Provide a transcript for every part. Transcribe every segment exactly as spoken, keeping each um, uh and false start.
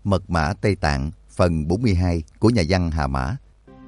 Mật mã Tây Tạng phần bốn mươi hai của nhà văn Hà Mã.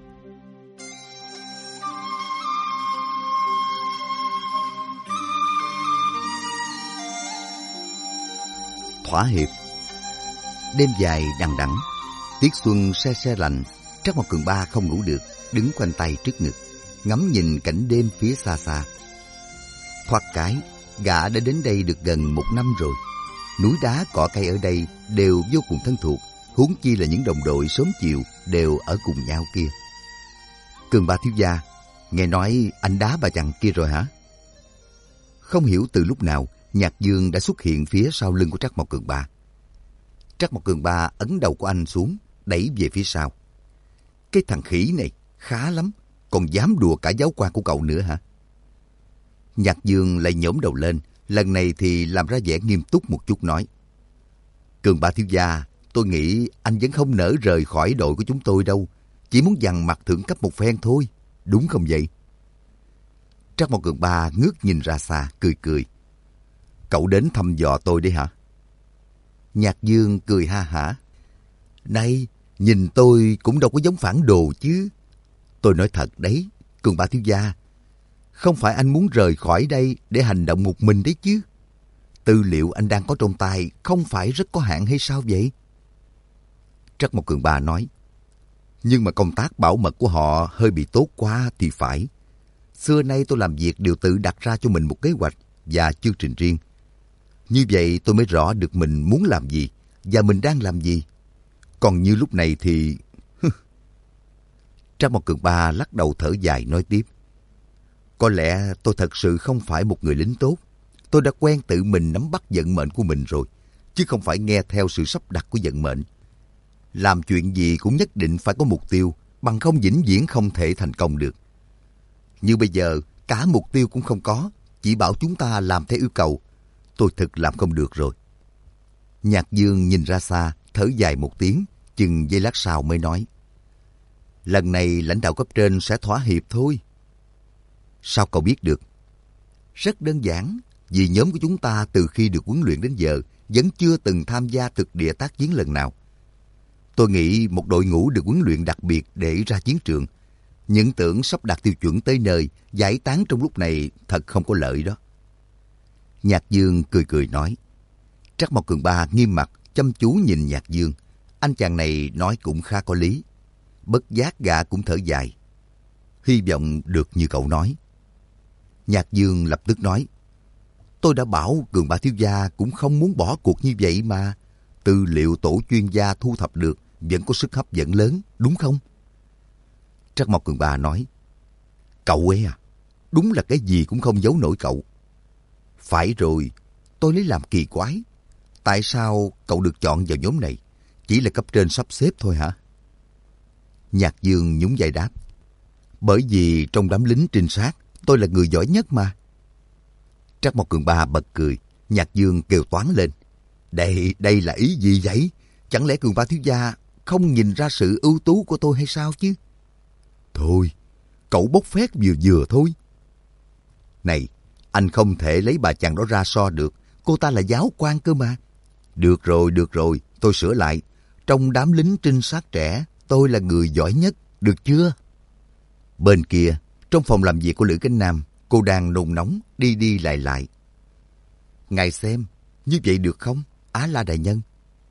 Thỏa hiệp. Đêm dài đằng đẵng, tiết xuân se se lạnh, Trắc Mộc Cường Ba không ngủ được, đứng khoanh tay trước ngực, ngắm nhìn cảnh đêm phía xa xa. Thoát cái, gã đã đến đây được gần một năm rồi. Núi đá cỏ cây ở đây đều vô cùng thân thuộc, huống chi là những đồng đội sớm chiều đều ở cùng nhau kia. Cường Ba thiếu gia, nghe nói anh đá bà chằn kia rồi hả? Không hiểu từ lúc nào, Nhạc Dương đã xuất hiện phía sau lưng của Trắc Mộc Cường Ba. Trắc Mộc Cường Ba ấn đầu của anh xuống, đẩy về phía sau. Cái thằng khỉ này khá lắm, còn dám đùa cả giáo quan của cậu nữa hả? Nhạc Dương lại nhổm đầu lên, lần này thì làm ra vẻ nghiêm túc một chút nói. Cường Ba thiếu gia, tôi nghĩ anh vẫn không nỡ rời khỏi đội của chúng tôi đâu, chỉ muốn dằn mặt thượng cấp một phen thôi, đúng không vậy? Trắc Mộc Cường Ba ngước nhìn ra xa, cười cười. Cậu đến thăm dò tôi đấy hả? Nhạc Dương cười ha hả. Này, nhìn tôi cũng đâu có giống phản đồ chứ. Tôi nói thật đấy, Cường Ba thiếu gia, không phải anh muốn rời khỏi đây để hành động một mình đấy chứ. Tư liệu anh đang có trong tay không phải rất có hạn hay sao vậy? Trắc Mộc Cường Ba nói. Nhưng mà công tác bảo mật của họ hơi bị tốt quá thì phải. Xưa nay tôi làm việc đều tự đặt ra cho mình một kế hoạch và chương trình riêng. Như vậy tôi mới rõ được mình muốn làm gì và mình đang làm gì. Còn như lúc này thì... Trắc Mộc Cường Ba lắc đầu thở dài nói tiếp. Có lẽ tôi thật sự không phải một người lính tốt. Tôi đã quen tự mình nắm bắt vận mệnh của mình rồi, chứ không phải nghe theo sự sắp đặt của vận mệnh. Làm chuyện gì cũng nhất định phải có mục tiêu, bằng không vĩnh viễn không thể thành công được. Như bây giờ, cả mục tiêu cũng không có, chỉ bảo chúng ta làm theo yêu cầu. Tôi thực làm không được rồi. Nhạc Dương nhìn ra xa, thở dài một tiếng, chừng giây lát sau mới nói. Lần này lãnh đạo cấp trên sẽ thỏa hiệp thôi. Sao cậu biết được? Rất đơn giản, vì nhóm của chúng ta từ khi được huấn luyện đến giờ vẫn chưa từng tham gia thực địa tác chiến lần nào. Tôi nghĩ một đội ngũ được huấn luyện đặc biệt để ra chiến trường, những tưởng sắp đạt tiêu chuẩn tới nơi, giải tán trong lúc này thật không có lợi đó. Nhạc Dương cười cười nói. Trắc Mộc Cường Ba nghiêm mặt, chăm chú nhìn Nhạc Dương. Anh chàng này nói cũng khá có lý. Bất giác gã cũng thở dài. Hy vọng được như cậu nói. Nhạc Dương lập tức nói. Tôi đã bảo Cường Ba thiếu gia cũng không muốn bỏ cuộc như vậy mà. Tư liệu tổ chuyên gia thu thập được vẫn có sức hấp dẫn lớn, đúng không? Trắc Mộc Cường Ba nói. Cậu ấy à, đúng là cái gì cũng không giấu nổi cậu. Phải rồi, tôi lấy làm kỳ quái. Tại sao cậu được chọn vào nhóm này? Chỉ là cấp trên sắp xếp thôi hả? Nhạc Dương nhún vai đáp. Bởi vì trong đám lính trinh sát, tôi là người giỏi nhất mà. Trắc Mộc Cường Ba bật cười. Nhạc Dương kêu toáng lên. Đây, đây là ý gì vậy? Chẳng lẽ Cường Ba thiếu gia không nhìn ra sự ưu tú của tôi hay sao chứ? Thôi, cậu bốc phét vừa vừa thôi. Này, anh không thể lấy bà chàng đó ra so được. Cô ta là giáo quan cơ mà. Được rồi, được rồi, tôi sửa lại. Trong đám lính trinh sát trẻ, tôi là người giỏi nhất, được chưa? Bên kia, trong phòng làm việc của Lữ Cánh Nam, cô đang nôn nóng, đi đi lại lại. Ngài xem, như vậy được không, Á La đại nhân?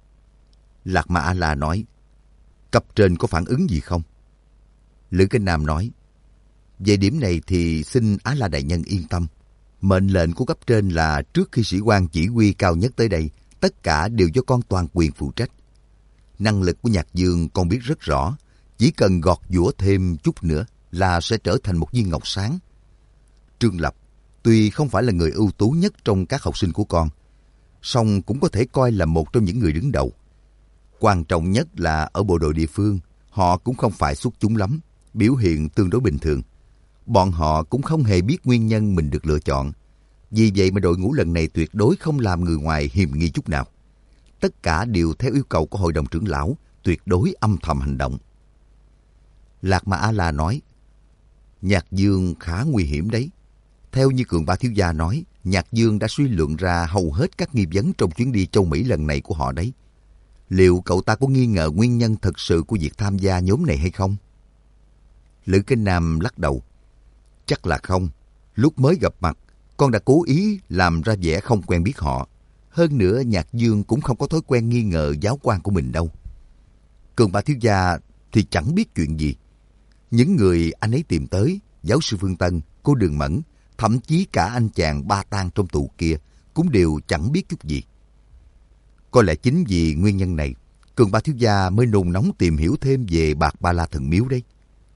Lạc Ma A-la nói. Cấp trên có phản ứng gì không? Lữ Cánh Nam nói. Về điểm này thì xin Á La đại nhân yên tâm. Mệnh lệnh của cấp trên là trước khi sĩ quan chỉ huy cao nhất tới đây, tất cả đều do con toàn quyền phụ trách. Năng lực của Nhạc Dương con biết rất rõ, chỉ cần gọt giũa thêm chút nữa là sẽ trở thành một viên ngọc sáng. Trương Lập, tuy không phải là người ưu tú nhất trong các học sinh của con, song cũng có thể coi là một trong những người đứng đầu. Quan trọng nhất là ở bộ đội địa phương, họ cũng không phải xuất chúng lắm, biểu hiện tương đối bình thường. Bọn họ cũng không hề biết nguyên nhân mình được lựa chọn. Vì vậy mà đội ngũ lần này tuyệt đối không làm người ngoài hiềm nghi chút nào. Tất cả đều theo yêu cầu của hội đồng trưởng lão, tuyệt đối âm thầm hành động. Lạc Ma A-la nói, Nhạc Dương khá nguy hiểm đấy. Theo như Cường Ba thiếu gia nói, Nhạc Dương đã suy luận ra hầu hết các nghi vấn trong chuyến đi châu Mỹ lần này của họ đấy. liệu cậu ta có nghi ngờ nguyên nhân thật sự của việc tham gia nhóm này hay không? Lữ Kinh Nam lắc đầu. Chắc là không. Lúc mới gặp mặt, con đã cố ý làm ra vẻ không quen biết họ. Hơn nữa, Nhạc Dương cũng không có thói quen nghi ngờ giáo quan của mình đâu. Cường Ba thiếu gia thì chẳng biết chuyện gì. Những người anh ấy tìm tới, giáo sư Phương Tân, cô Đường Mẫn, thậm chí cả anh chàng Ba Tang trong tù kia cũng đều chẳng biết chút gì. Có lẽ chính vì nguyên nhân này, Cường Ba thiếu gia mới nôn nóng tìm hiểu thêm về Bạc Ba La Thần Miếu đấy.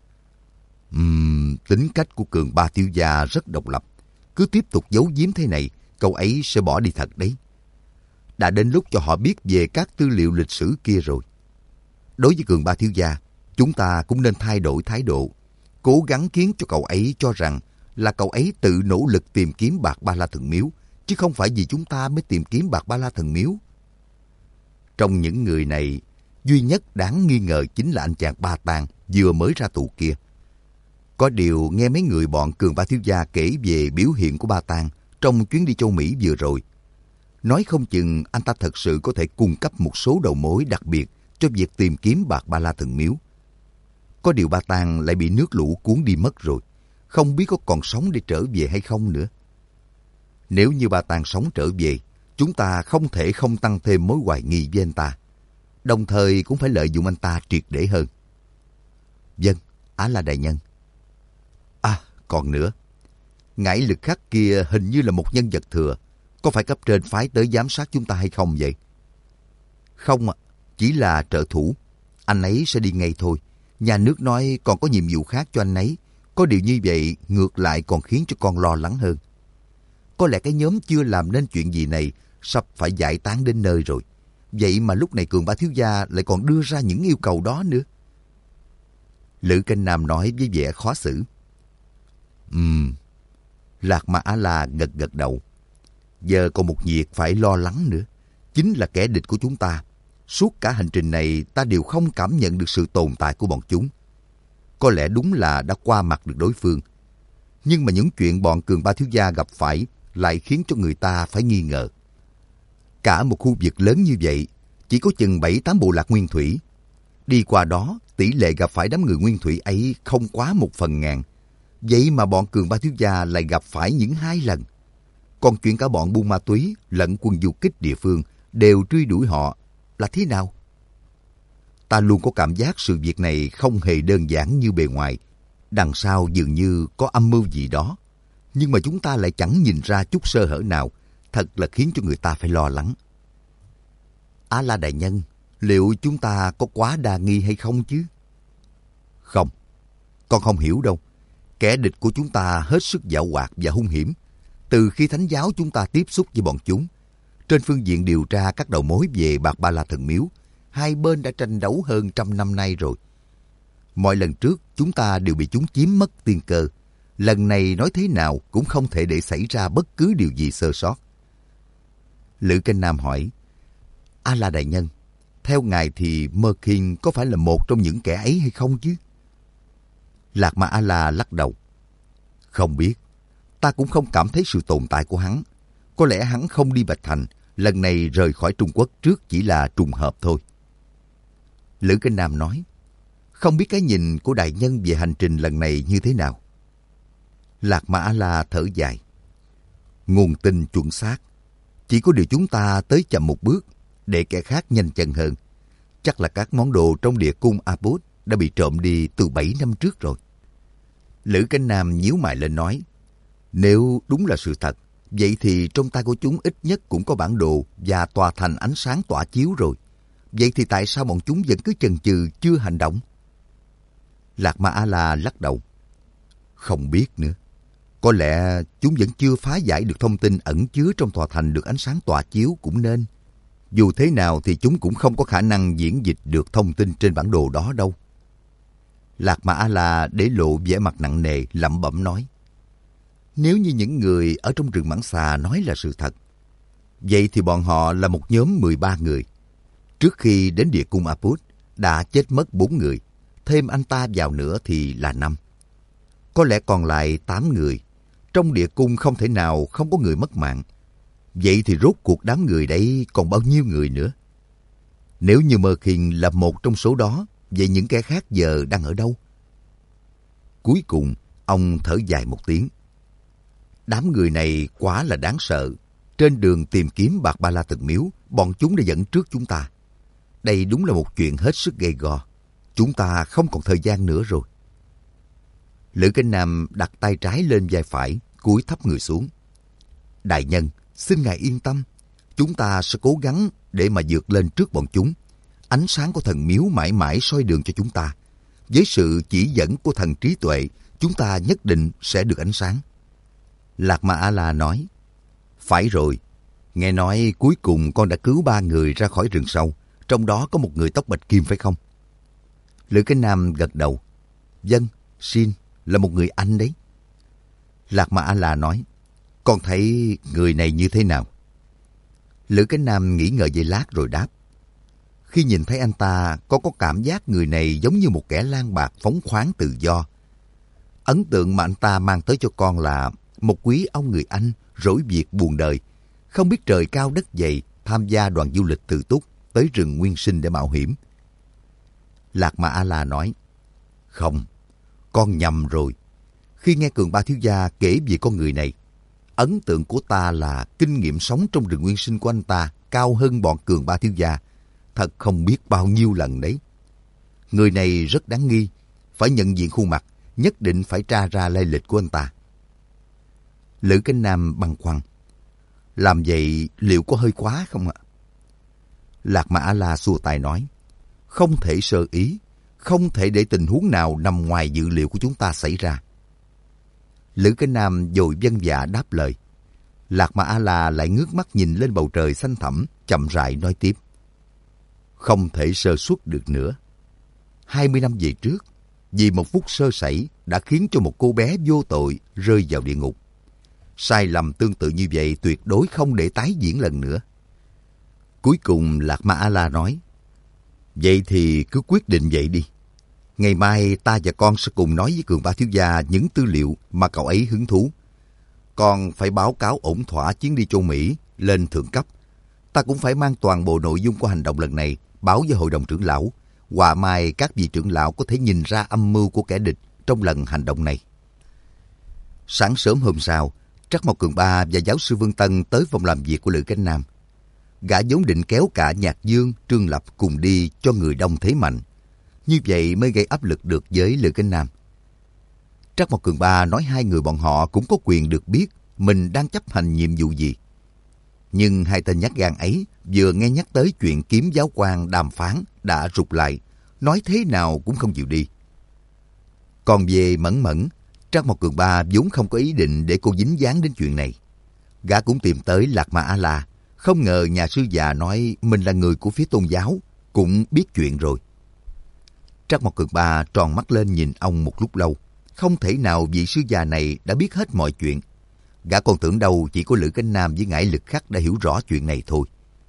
Uhm, tính cách của Cường Ba thiếu gia rất độc lập. Cứ tiếp tục giấu giếm thế này, cậu ấy sẽ bỏ đi thật đấy. Đã đến lúc cho họ biết về các tư liệu lịch sử kia rồi. Đối với Cường Ba thiếu gia, chúng ta cũng nên thay đổi thái độ, cố gắng khiến cho cậu ấy cho rằng là cậu ấy tự nỗ lực tìm kiếm Bạc Ba La Thần Miếu, chứ không phải vì chúng ta mới tìm kiếm Bạc Ba La Thần Miếu. Trong những người này, duy nhất đáng nghi ngờ chính là anh chàng Ba Tang vừa mới ra tù kia. Có điều nghe mấy người bọn Cường Ba thiếu gia kể về biểu hiện của Ba Tang trong chuyến đi châu Mỹ vừa rồi. Nói không chừng anh ta thật sự có thể cung cấp một số đầu mối đặc biệt cho việc tìm kiếm Bạc Ba La Thần Miếu. Có điều Ba Tang lại bị nước lũ cuốn đi mất rồi, không biết có còn sống để trở về hay không nữa. Nếu như Ba Tang sống trở về, chúng ta không thể không tăng thêm mối hoài nghi với anh ta, đồng thời cũng phải lợi dụng anh ta triệt để hơn. Vâng, Á La đại nhân. À, còn nữa, ngải Lực Khắc kia hình như là một nhân vật thừa, có phải cấp trên phái tới giám sát chúng ta hay không vậy? Không ạ, chỉ là trợ thủ. Anh ấy sẽ đi ngay thôi. Nhà nước nói còn có nhiệm vụ khác cho anh ấy. Có điều như vậy ngược lại còn khiến cho con lo lắng hơn. Có lẽ cái nhóm chưa làm nên chuyện gì này sắp phải giải tán đến nơi rồi. Vậy mà lúc này Cường Ba thiếu gia lại còn đưa ra những yêu cầu đó nữa. Lữ Kinh Nam nói với vẻ khó xử. Ừm. Lạc Ma A-la gật gật đầu. Giờ còn một việc phải lo lắng nữa, chính là kẻ địch của chúng ta. Suốt cả hành trình này ta đều không cảm nhận được sự tồn tại của bọn chúng. Có lẽ đúng là đã qua mặt được đối phương. Nhưng mà những chuyện bọn Cường Ba thiếu gia gặp phải lại khiến cho người ta phải nghi ngờ. Cả một khu vực lớn như vậy, chỉ có chừng bảy tám bộ lạc nguyên thủy. Đi qua đó, tỷ lệ gặp phải đám người nguyên thủy ấy không quá một phần ngàn. Vậy mà bọn Cường Ba thiếu gia lại gặp phải những hai lần. Còn chuyện cả bọn buôn ma túy lẫn quân du kích địa phương đều truy đuổi họ là thế nào? Ta luôn có cảm giác sự việc này không hề đơn giản như bề ngoài. Đằng sau dường như có âm mưu gì đó. Nhưng mà chúng ta lại chẳng nhìn ra chút sơ hở nào. Thật là khiến cho người ta phải lo lắng. Á La đại nhân, liệu chúng ta có quá đa nghi hay không chứ? Không, con không hiểu đâu. Kẻ địch của chúng ta hết sức giảo hoạt và hung hiểm. Từ khi Thánh giáo chúng ta tiếp xúc với bọn chúng, trên phương diện điều tra các đầu mối về Bạc Ba La Thần Miếu, hai bên đã tranh đấu hơn trăm năm nay rồi. Mọi lần trước chúng ta đều bị chúng chiếm mất tiên cơ. Lần này nói thế nào cũng không thể để xảy ra bất cứ điều gì sơ sót. Lữ Kinh Nam hỏi, A La đại nhân, theo ngài thì Mơ Khiên có phải là một trong những kẻ ấy hay không chứ? Lạc Ma A-la lắc đầu. Không biết, ta cũng không cảm thấy sự tồn tại của hắn. Có lẽ hắn không đi Bạch Thành, lần này rời khỏi Trung Quốc trước chỉ là trùng hợp thôi. Lữ Kinh Nam nói, không biết cái nhìn của đại nhân về hành trình lần này như thế nào? Lạc Ma A-la thở dài. Nguồn tin chuẩn xác. Chỉ có điều chúng ta tới chậm một bước, để kẻ khác nhanh chân hơn. Chắc là các món đồ trong địa cung Aput đã bị trộm đi từ bảy năm trước rồi. Lữ Kinh Nam nhíu mày lên nói, nếu đúng là sự thật, vậy thì trong tay của chúng ít nhất cũng có bản đồ và tòa thành ánh sáng tỏa chiếu rồi. Vậy thì tại sao bọn chúng vẫn cứ chần chừ chưa hành động? Lạc Ma A-la lắc đầu. Không biết nữa. Có lẽ chúng vẫn chưa phá giải được thông tin ẩn chứa trong tòa thành được ánh sáng tỏa chiếu cũng nên. Dù thế nào thì chúng cũng không có khả năng diễn dịch được thông tin trên bản đồ đó đâu. Lạc Ma A-la để lộ vẻ mặt nặng nề lẩm bẩm nói, nếu như những người ở trong rừng Mãng Xà nói là sự thật, vậy thì bọn họ là một nhóm mười ba người. Trước khi đến địa cung Aput đã chết mất bốn người, thêm anh ta vào nữa thì là năm. Có lẽ còn lại tám người. Trong địa cung không thể nào không có người mất mạng. Vậy thì rốt cuộc đám người đấy còn bao nhiêu người nữa? Nếu như Mơ Khiên là một trong số đó, vậy những kẻ khác giờ đang ở đâu? Cuối cùng, ông thở dài một tiếng. Đám người này quá là đáng sợ. Trên đường tìm kiếm bạc ba la thần miếu, bọn chúng đã dẫn trước chúng ta. Đây đúng là một chuyện hết sức gay go. Chúng ta không còn thời gian nữa rồi. Lữ Kinh Nam đặt tay trái lên vai phải, cúi thấp người xuống. Đại nhân, xin ngài yên tâm. Chúng ta sẽ cố gắng để mà vượt lên trước bọn chúng. Ánh sáng của thần miếu mãi mãi soi đường cho chúng ta. Với sự chỉ dẫn của thần trí tuệ, chúng ta nhất định sẽ được ánh sáng. Lạc Ma A-la nói, phải rồi. Nghe nói cuối cùng con đã cứu ba người ra khỏi rừng sâu. Trong đó có một người tóc bạch kim phải không? Lữ Cái Nam gật đầu. Vâng, Xin là một người Anh đấy. Lạc Ma A-la nói, con thấy người này như thế nào? Lữ Cái Nam nghĩ ngợi giây lát rồi đáp. Khi nhìn thấy anh ta, con có cảm giác người này giống như một kẻ lang bạc phóng khoáng tự do. Ấn tượng mà anh ta mang tới cho con là một quý ông người Anh rỗi việc buồn đời, không biết trời cao đất dày, tham gia đoàn du lịch tự túc tới rừng nguyên sinh để mạo hiểm. Lạc Ma A-la nói, không, con nhầm rồi. Khi nghe Cường Ba thiếu gia kể về con người này, ấn tượng của ta là kinh nghiệm sống trong rừng nguyên sinh của anh ta cao hơn bọn Cường Ba thiếu gia, thật không biết bao nhiêu lần đấy. Người này rất đáng nghi, phải nhận diện khuôn mặt, nhất định phải tra ra lai lịch của anh ta. Lữ Cái Nam băn khoăn, làm vậy liệu có hơi quá không ạ? Lạc Ma A-la xua tay nói, không thể sơ ý, không thể để tình huống nào nằm ngoài dự liệu của chúng ta xảy ra. Lữ Cái Nam vội vâng dạ đáp lời. Lạc Ma A-la lại ngước mắt nhìn lên bầu trời xanh thẳm, chậm rãi nói tiếp. Không thể sơ suất được nữa. Hai mươi năm về trước, vì một phút sơ sẩy đã khiến cho một cô bé vô tội rơi vào địa ngục. Sai lầm tương tự như vậy tuyệt đối không để tái diễn lần nữa. Cuối cùng Lạc Ma A-la nói, vậy thì cứ quyết định vậy đi. Ngày mai ta và con sẽ cùng nói với Cường Ba thiếu gia những tư liệu mà cậu ấy hứng thú. Con phải báo cáo ổn thỏa chuyến đi châu Mỹ lên thượng cấp. Ta cũng phải mang toàn bộ nội dung của hành động lần này báo với hội đồng trưởng lão. Họa mai các vị trưởng lão có thể nhìn ra âm mưu của kẻ địch trong lần hành động này. Sáng sớm hôm sau, Trắc Mộc Cường Ba và giáo sư Vương Tân tới phòng làm việc của Lữ Cánh Nam. Gã vốn định kéo cả Nhạc Dương, Trương Lập cùng đi cho người đông thế mạnh. Như vậy mới gây áp lực được với Lữ Cánh Nam. Trắc Mộc Cường Ba nói hai người bọn họ cũng có quyền được biết mình đang chấp hành nhiệm vụ gì. Nhưng hai tên nhát gan ấy vừa nghe nhắc tới chuyện kiếm giáo quan đàm phán đã rụt lại, nói thế nào cũng không chịu đi. Còn về Mẫn Mẫn, Trắc Mộc Cường Ba vốn không có ý định để cô dính dáng đến chuyện này. Gã cũng tìm tới Lạc Ma A-la, không ngờ nhà sư già nói mình là người của phía tôn giáo, cũng biết chuyện rồi. Trắc Mộc Cường Ba tròn mắt lên nhìn ông một lúc lâu, không thể nào vị sư già này đã biết hết mọi chuyện. Gã còn tưởng đâu chỉ có Lữ Cánh Nam với Ngải Lực Khắc đã hiểu rõ chuyện này thôi.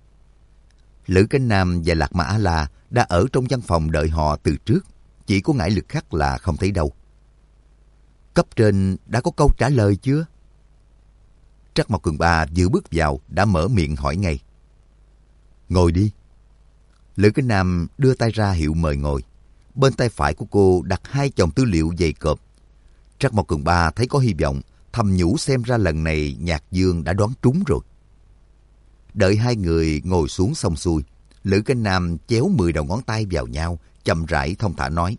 Lữ Cánh Nam và Lạc Ma A-la đã ở trong văn phòng đợi họ từ trước, chỉ có Ngải Lực Khắc là không thấy đâu. Cấp trên đã có câu trả lời chưa? Trắc Mộc Cường Ba vừa bước vào đã mở miệng hỏi ngay. Ngồi đi. Lữ Cánh Nam đưa tay ra hiệu mời ngồi. Bên tay phải của cô đặt hai chồng tư liệu dày cộp. Trắc Mộc Cường Ba thấy có hy vọng, thầm nhủ xem ra lần này Nhạc Dương đã đoán trúng rồi. Đợi hai người ngồi xuống xong xuôi, Lữ Cánh Nam chéo mười đầu ngón tay vào nhau, chậm rãi thong thả nói.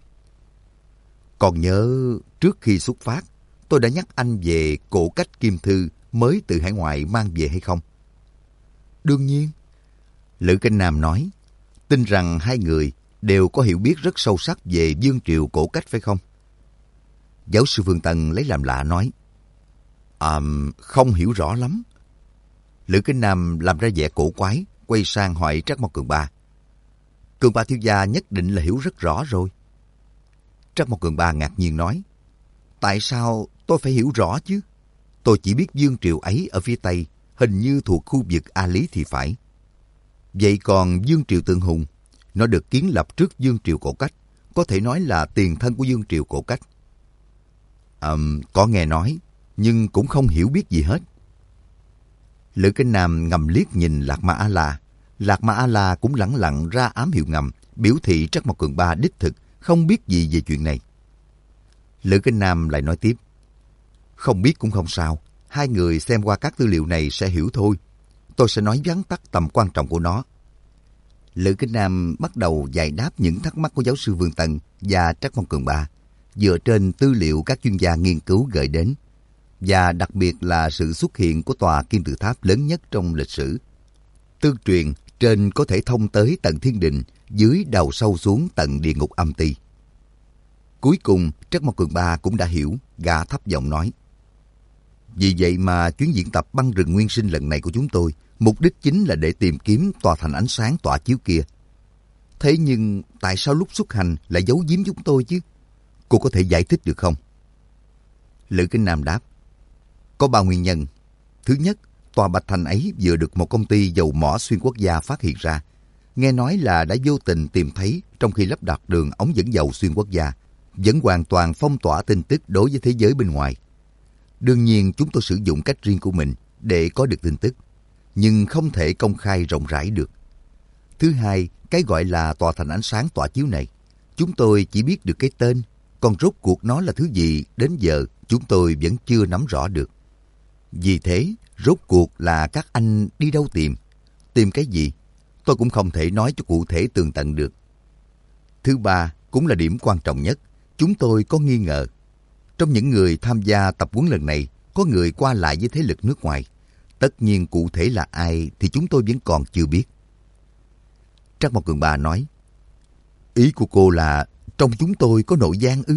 Còn nhớ trước khi xuất phát, tôi đã nhắc anh về cổ cách kim thư mới từ hải ngoại mang về hay không? Đương nhiên. Lữ Cánh Nam nói, tin rằng hai người đều có hiểu biết rất sâu sắc về vương triều cổ cách phải không? Giáo sư Vương Tân lấy làm lạ nói, À, không hiểu rõ lắm. Lữ Cánh Nam làm ra vẻ cổ quái, quay sang hỏi Trắc Mộc Cường Ba. Cường Ba thiếu gia nhất định là hiểu rất rõ rồi. Trắc Mộc Cường Ba ngạc nhiên nói, tại sao tôi phải hiểu rõ chứ? Tôi chỉ biết vương triều ấy ở phía Tây, hình như thuộc khu vực A Lý thì phải. Vậy còn vương triều Tượng Hùng, nó được kiến lập trước vương triều cổ cách, có thể nói là tiền thân của vương triều cổ cách. À, có nghe nói, nhưng cũng không hiểu biết gì hết. Lữ Cánh Nam ngầm liếc nhìn Lạc Ma A-la, Lạc Ma A-la cũng lẳng lặng ra ám hiệu ngầm, biểu thị Trắc Mộc Cường Ba đích thực không biết gì về chuyện này. Lữ Kinh Nam lại nói tiếp, không biết cũng không sao, hai người xem qua các tư liệu này sẽ hiểu thôi. Tôi sẽ nói vắn tắt tầm quan trọng của nó. Lữ Kinh Nam bắt đầu giải đáp những thắc mắc của giáo sư Vương Tân và Trắc Mộc Cường Ba, dựa trên tư liệu các chuyên gia nghiên cứu gửi đến, và đặc biệt là sự xuất hiện của tòa kim tự tháp lớn nhất trong lịch sử. Tương truyền trên có thể thông tới tận thiên đình, dưới đào sâu xuống tận địa ngục âm ti. Cuối cùng Trắc Mộc Cường Ba cũng đã hiểu, gã thấp giọng nói, vì vậy mà chuyến diễn tập băng rừng nguyên sinh lần này của chúng tôi, mục đích chính là để tìm kiếm tòa thành ánh sáng tỏa chiếu kia. Thế nhưng tại sao lúc xuất hành lại giấu giếm chúng tôi chứ? Cô có thể giải thích được không? Lữ Kinh Nam đáp, có ba nguyên nhân. Thứ nhất, tòa Bạch Thành ấy vừa được một công ty dầu mỏ xuyên quốc gia phát hiện ra. Nghe nói là đã vô tình tìm thấy trong khi lắp đặt đường ống dẫn dầu xuyên quốc gia, vẫn hoàn toàn phong tỏa tin tức đối với thế giới bên ngoài. Đương nhiên chúng tôi sử dụng cách riêng của mình để có được tin tức, nhưng không thể công khai rộng rãi được. Thứ hai, cái gọi là tòa thành ánh sáng tỏa chiếu này, chúng tôi chỉ biết được cái tên, còn rốt cuộc nó là thứ gì đến giờ chúng tôi vẫn chưa nắm rõ được. Vì thế, rốt cuộc là các anh đi đâu tìm? Tìm cái gì? Tôi cũng không thể nói cho cụ thể tường tận được. Thứ ba, cũng là điểm quan trọng nhất, chúng tôi có nghi ngờ. Trong những người tham gia tập huấn lần này, có người qua lại với thế lực nước ngoài. Tất nhiên cụ thể là ai thì chúng tôi vẫn còn chưa biết. Trắc Mộc Cường Ba nói, ý của cô là trong chúng tôi có nội gian ư?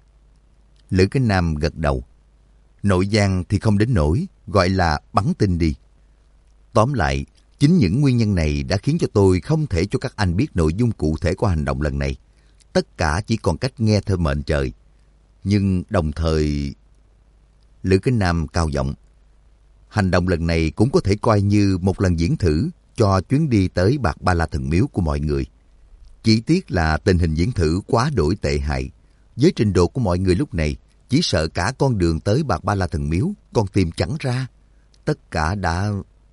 Lữ Kinh Nam gật đầu. Nội gian thì không đến nỗi, gọi là bắn tin đi. Tóm lại, chính những nguyên nhân này đã khiến cho tôi không thể cho các anh biết nội dung cụ thể của hành động lần này. Tất cả chỉ còn cách nghe theo mệnh trời. Nhưng đồng thời... Lữ Kinh Nam cao giọng, hành động lần này cũng có thể coi như một lần diễn thử cho chuyến đi tới Bạc Ba La Thần Miếu của mọi người. Chỉ tiếc là tình hình diễn thử quá đổi tệ hại. Với trình độ của mọi người lúc này, chỉ sợ cả con đường tới Bạc Ba La Thần Miếu còn tìm chẳng ra. Tất cả đã...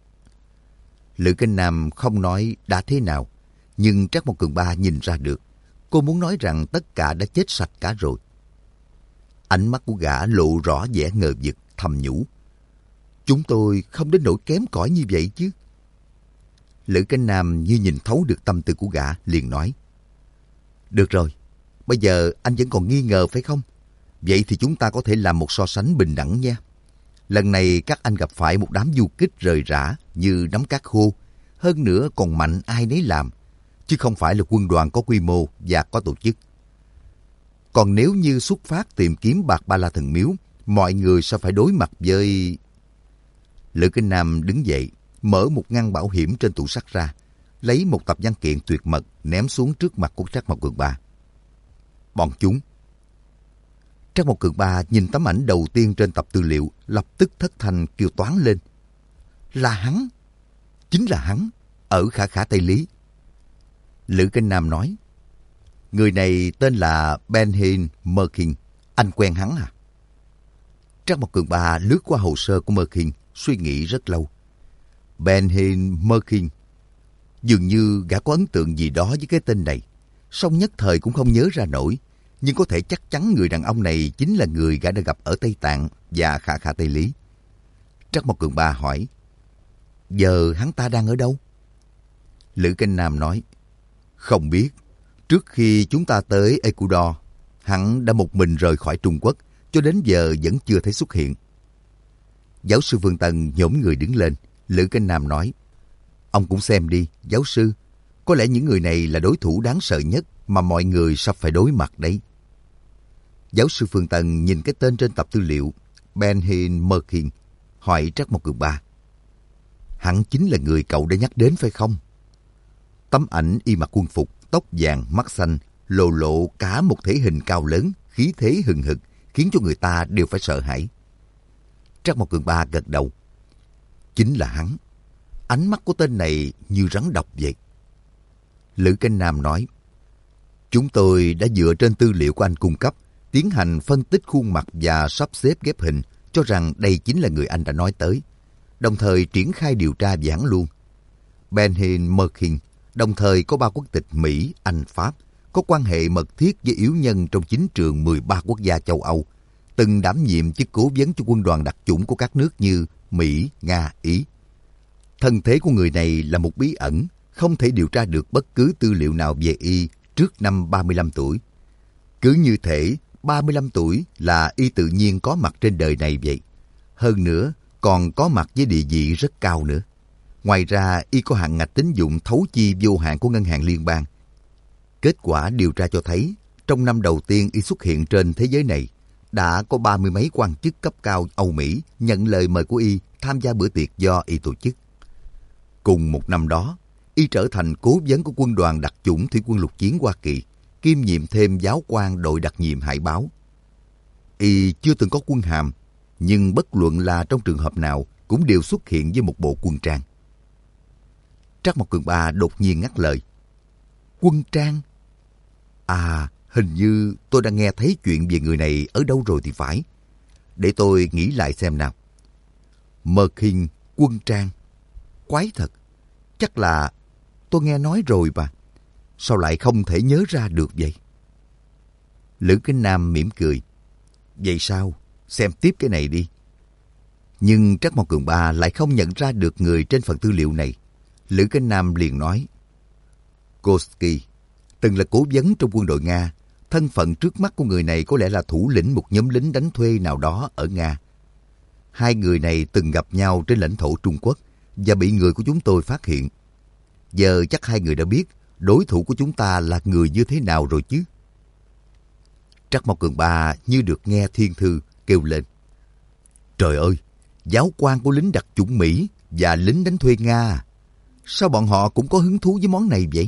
Lữ Kinh Nam không nói đã thế nào, nhưng Trắc Mộc Cường Ba nhìn ra được. Cô muốn nói rằng tất cả đã chết sạch cả rồi. Ánh mắt của gã lộ rõ vẻ ngờ vực, thầm nhủ, chúng tôi không đến nỗi kém cỏi như vậy chứ. Lữ Kinh Nam như nhìn thấu được tâm tư của gã, liền nói, được rồi, bây giờ anh vẫn còn nghi ngờ phải không? Vậy thì chúng ta có thể làm một so sánh bình đẳng nha. Lần này các anh gặp phải một đám du kích rời rã như nắm cát khô, hơn nữa còn mạnh ai nấy làm, chứ không phải là quân đoàn có quy mô và có tổ chức. Còn nếu như xuất phát tìm kiếm Bạc Ba La Thần Miếu, mọi người sẽ phải đối mặt với... Lữ Kinh Nam đứng dậy, mở một ngăn bảo hiểm trên tủ sắt ra, lấy một tập văn kiện tuyệt mật ném xuống trước mặt của Trắc Mộc Cường Ba. Bọn chúng. Trắc Mộc Cường Ba nhìn tấm ảnh đầu tiên trên tập tư liệu, lập tức thất thanh kêu toáng lên. Là hắn! Chính là hắn, ở Khả Khả Tây Lý. Lữ Kinh Nam nói, người này tên là Benhin Merkin, anh quen hắn à? Trắc Mộc Cường Ba lướt qua hồ sơ của Merkin, suy nghĩ rất lâu. Benhin Merkin, dường như gã có ấn tượng gì đó với cái tên này, song nhất thời cũng không nhớ ra nổi, nhưng có thể chắc chắn người đàn ông này chính là người gã đã gặp ở Tây Tạng và Khả Khả Tây Lý. Trắc Mộc Cường Ba hỏi, giờ hắn ta đang ở đâu? Lữ Kinh Nam nói, không biết. Trước khi chúng ta tới Ecuador, hắn đã một mình rời khỏi Trung Quốc, cho đến giờ vẫn chưa thấy xuất hiện. Giáo sư Vương Tân nhổm người đứng lên. Lữ Kinh Nam nói, ông cũng xem đi, giáo sư. Có lẽ những người này là đối thủ đáng sợ nhất mà mọi người sắp phải đối mặt đấy. Giáo sư Vương Tân nhìn cái tên trên tập tư liệu, Benhin Merkin, hỏi Trắc Mộc Cường Ba, hắn chính là người cậu đã nhắc đến phải không? Tấm ảnh y mặc quân phục, tóc vàng, mắt xanh, lộ lộ cả một thể hình cao lớn, khí thế hừng hực, khiến cho người ta đều phải sợ hãi. Trắc Mộc Cường Ba gật đầu. Chính là hắn. Ánh mắt của tên này như rắn độc vậy. Lữ Kinh Nam nói, chúng tôi đã dựa trên tư liệu của anh cung cấp, tiến hành phân tích khuôn mặt và sắp xếp ghép hình, cho rằng đây chính là người anh đã nói tới, đồng thời triển khai điều tra về hắn luôn. Benjamin Merkin, đồng thời có ba quốc tịch Mỹ, Anh, Pháp, có quan hệ mật thiết với yếu nhân trong chính trường mười ba quốc gia châu Âu, từng đảm nhiệm chức cố vấn cho quân đoàn đặc chủng của các nước như Mỹ, Nga, Ý. Thân thế của người này là một bí ẩn, không thể điều tra được bất cứ tư liệu nào về y trước năm ba mươi lăm tuổi. Cứ như thể ba mươi lăm tuổi là y tự nhiên có mặt trên đời này vậy. Hơn nữa, còn có mặt với địa vị rất cao nữa. Ngoài ra, y có hạn ngạch tín dụng thấu chi vô hạn của Ngân hàng Liên bang. Kết quả điều tra cho thấy, trong năm đầu tiên y xuất hiện trên thế giới này, đã có ba mươi mấy quan chức cấp cao Âu Mỹ nhận lời mời của y tham gia bữa tiệc do y tổ chức. Cùng một năm đó, y trở thành cố vấn của quân đoàn đặc chủng thủy quân lục chiến Hoa Kỳ, kiêm nhiệm thêm giáo quan đội đặc nhiệm hải báo. Y chưa từng có quân hàm, nhưng bất luận là trong trường hợp nào cũng đều xuất hiện với một bộ quân trang. Trác Mộc Cường Ba đột nhiên ngắt lời. Quân trang? À, hình như tôi đã nghe thấy chuyện về người này ở đâu rồi thì phải. Để tôi nghĩ lại xem nào. Merkin, quân trang. Quái thật. Chắc là tôi nghe nói rồi mà. Sao lại không thể nhớ ra được vậy? Lữ Kinh Nam mỉm cười. Vậy sao? Xem tiếp cái này đi. Nhưng Trác Mộc Cường Ba lại không nhận ra được người trên phần tư liệu này. Lữ Kinh Nam liền nói. Koski, từng là cố vấn trong quân đội Nga. Thân phận trước mắt của người này có lẽ là thủ lĩnh một nhóm lính đánh thuê nào đó ở Nga. Hai người này từng gặp nhau trên lãnh thổ Trung Quốc và bị người của chúng tôi phát hiện. Giờ chắc hai người đã biết đối thủ của chúng ta là người như thế nào rồi chứ? Trác Mộc Cường Ba như được nghe thiên thư kêu lên. Trời ơi, giáo quan của lính đặc chủng Mỹ và lính đánh thuê Nga. Sao bọn họ cũng có hứng thú với món này vậy?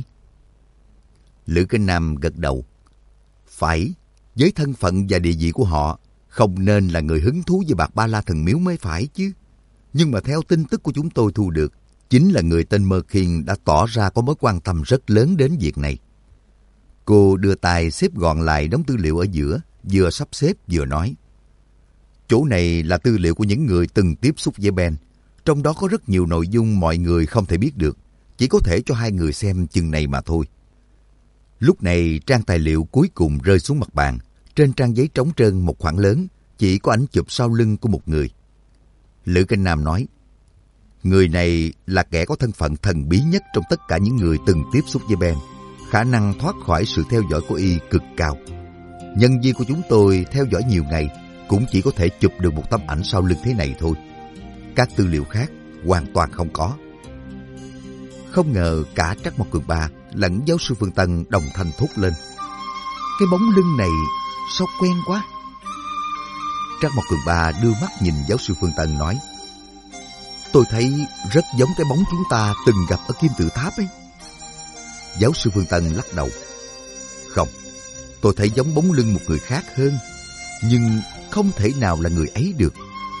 Lữ Kinh Nam gật đầu. Phải, với thân phận và địa vị của họ, không nên là người hứng thú với bạc ba la thần miếu mới phải chứ. Nhưng mà theo tin tức của chúng tôi thu được, chính là người tên Merkin đã tỏ ra có mối quan tâm rất lớn đến việc này. Cô đưa tay xếp gọn lại đống tư liệu ở giữa, vừa sắp xếp vừa nói. Chỗ này là tư liệu của những người từng tiếp xúc với Ben. Trong đó có rất nhiều nội dung mọi người không thể biết được, chỉ có thể cho hai người xem chừng này mà thôi. Lúc này trang tài liệu cuối cùng rơi xuống mặt bàn. Trên trang giấy trống trơn một khoảng lớn, chỉ có ảnh chụp sau lưng của một người. Lữ Kinh Nam nói, người này là kẻ có thân phận thần bí nhất trong tất cả những người từng tiếp xúc với Ben. Khả năng thoát khỏi sự theo dõi của y cực cao. Nhân viên của chúng tôi theo dõi nhiều ngày cũng chỉ có thể chụp được một tấm ảnh sau lưng thế này thôi. Các tư liệu khác hoàn toàn không có. Không ngờ cả Trác Mộc Cường Ba lẫn giáo sư Phương Tân đồng thanh thốt lên. Cái bóng lưng này sao quen quá. Trác Mộc Cường Ba đưa mắt nhìn giáo sư Phương Tân nói, tôi thấy rất giống cái bóng chúng ta từng gặp ở Kim Tự Tháp ấy. Giáo sư Phương Tân lắc đầu. Không, tôi thấy giống bóng lưng một người khác hơn, nhưng không thể nào là người ấy được.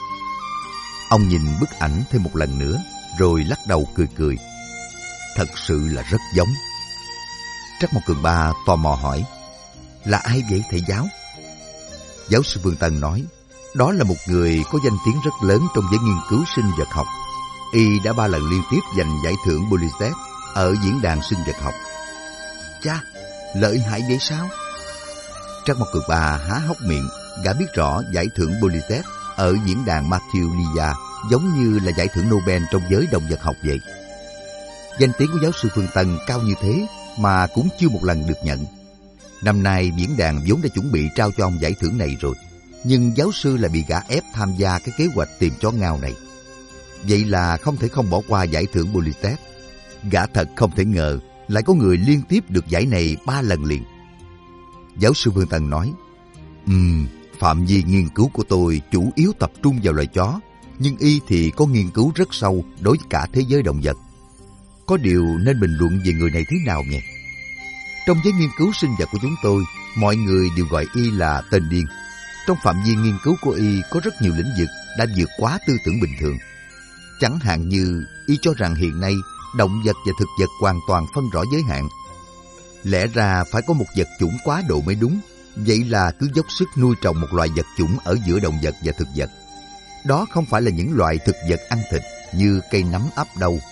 Ông nhìn bức ảnh thêm một lần nữa, rồi lắc đầu cười cười. Thật sự là rất giống. Trác Mộc Cường Ba tò mò hỏi, là ai vậy thầy giáo? Giáo sư Phương Tân nói, đó là một người có danh tiếng rất lớn trong giới nghiên cứu sinh vật học. Y đã ba lần liên tiếp giành giải thưởng Pulitzer ở diễn đàn sinh vật học. Chà, lợi hại vậy sao? Trác Mộc Cường Ba há hốc miệng, gã biết rõ giải thưởng Pulitzer ở diễn đàn Matthew Lia giống như là giải thưởng Nobel trong giới động vật học vậy. Danh tiếng của giáo sư Phương Tân cao như thế mà cũng chưa một lần được nhận. Năm nay diễn đàn vốn đã chuẩn bị trao cho ông giải thưởng này rồi, nhưng giáo sư lại bị gã ép tham gia cái kế hoạch tìm chó ngao này. Vậy là không thể không bỏ qua giải thưởng Pulitzer. Gã thật không thể ngờ lại có người liên tiếp được giải này ba lần liền. Giáo sư Phương Tân nói, Ừm, phạm vi nghiên cứu của tôi chủ yếu tập trung vào loài chó, nhưng y thì có nghiên cứu rất sâu đối với cả thế giới động vật. Có điều nên bình luận về người này thế nào nhỉ? Trong giới nghiên cứu sinh vật của chúng tôi, mọi người đều gọi y là tên điên. Trong phạm vi nghiên cứu của y có rất nhiều lĩnh vực đã vượt quá tư tưởng bình thường. Chẳng hạn như y cho rằng hiện nay động vật và thực vật hoàn toàn phân rõ giới hạn. Lẽ ra phải có một vật chủng quá độ mới đúng. Vậy là cứ dốc sức nuôi trồng một loài vật chủng ở giữa động vật và thực vật. Đó không phải là những loài thực vật ăn thịt như cây nấm ấp đâu,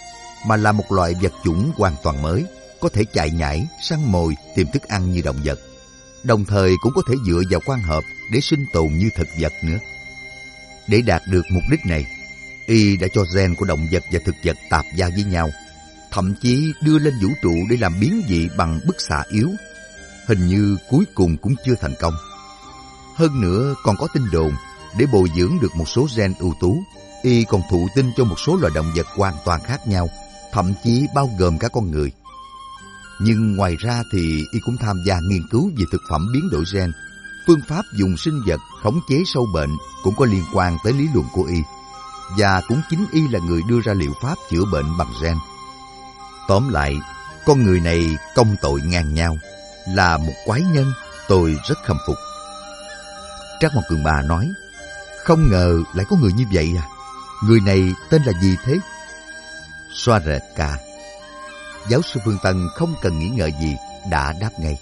mà là một loại vật chủng hoàn toàn mới, có thể chạy nhảy, săn mồi, tìm thức ăn như động vật. Đồng thời cũng có thể dựa vào quang hợp để sinh tồn như thực vật nữa. Để đạt được mục đích này, y đã cho gen của động vật và thực vật tạp giao với nhau, thậm chí đưa lên vũ trụ để làm biến dị bằng bức xạ yếu. Hình như cuối cùng cũng chưa thành công. Hơn nữa còn có tin đồn, để bồi dưỡng được một số gen ưu tú, y còn thụ tinh cho một số loài động vật hoàn toàn khác nhau, thậm chí bao gồm cả con người. Nhưng ngoài ra thì y cũng tham gia nghiên cứu về thực phẩm biến đổi gen. Phương pháp dùng sinh vật khống chế sâu bệnh cũng có liên quan tới lý luận của y. Và cũng chính y là người đưa ra liệu pháp chữa bệnh bằng gen. Tóm lại, con người này công tội ngang nhau, là một quái nhân, tôi rất khâm phục. Trác Mộc Cường Ba nói, không ngờ lại có người như vậy à? Người này tên là gì thế? Xoa rệt ca. Giáo sư Phương Tân không cần nghĩ ngợi gì, đã đáp ngay.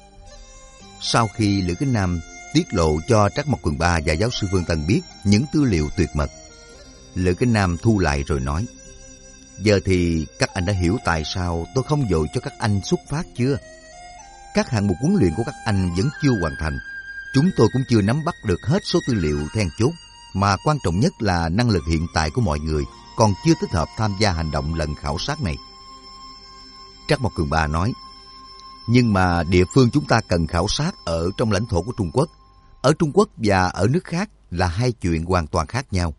Sau khi Lữ Kính Nam tiết lộ cho Trác Mộc Cường Ba và giáo sư Phương Tân biết những tư liệu tuyệt mật, Lữ Kính Nam thu lại rồi nói, giờ thì các anh đã hiểu tại sao tôi không vội cho các anh xuất phát chưa? Các hạng mục huấn luyện của các anh vẫn chưa hoàn thành. Chúng tôi cũng chưa nắm bắt được hết số tư liệu then chốt, mà quan trọng nhất là năng lực hiện tại của mọi người còn chưa thích hợp tham gia hành động lần khảo sát này. Trác Mộc Cường Ba nói, nhưng mà địa phương chúng ta cần khảo sát ở trong lãnh thổ của Trung Quốc. Ở Trung Quốc và ở nước khác là hai chuyện hoàn toàn khác nhau.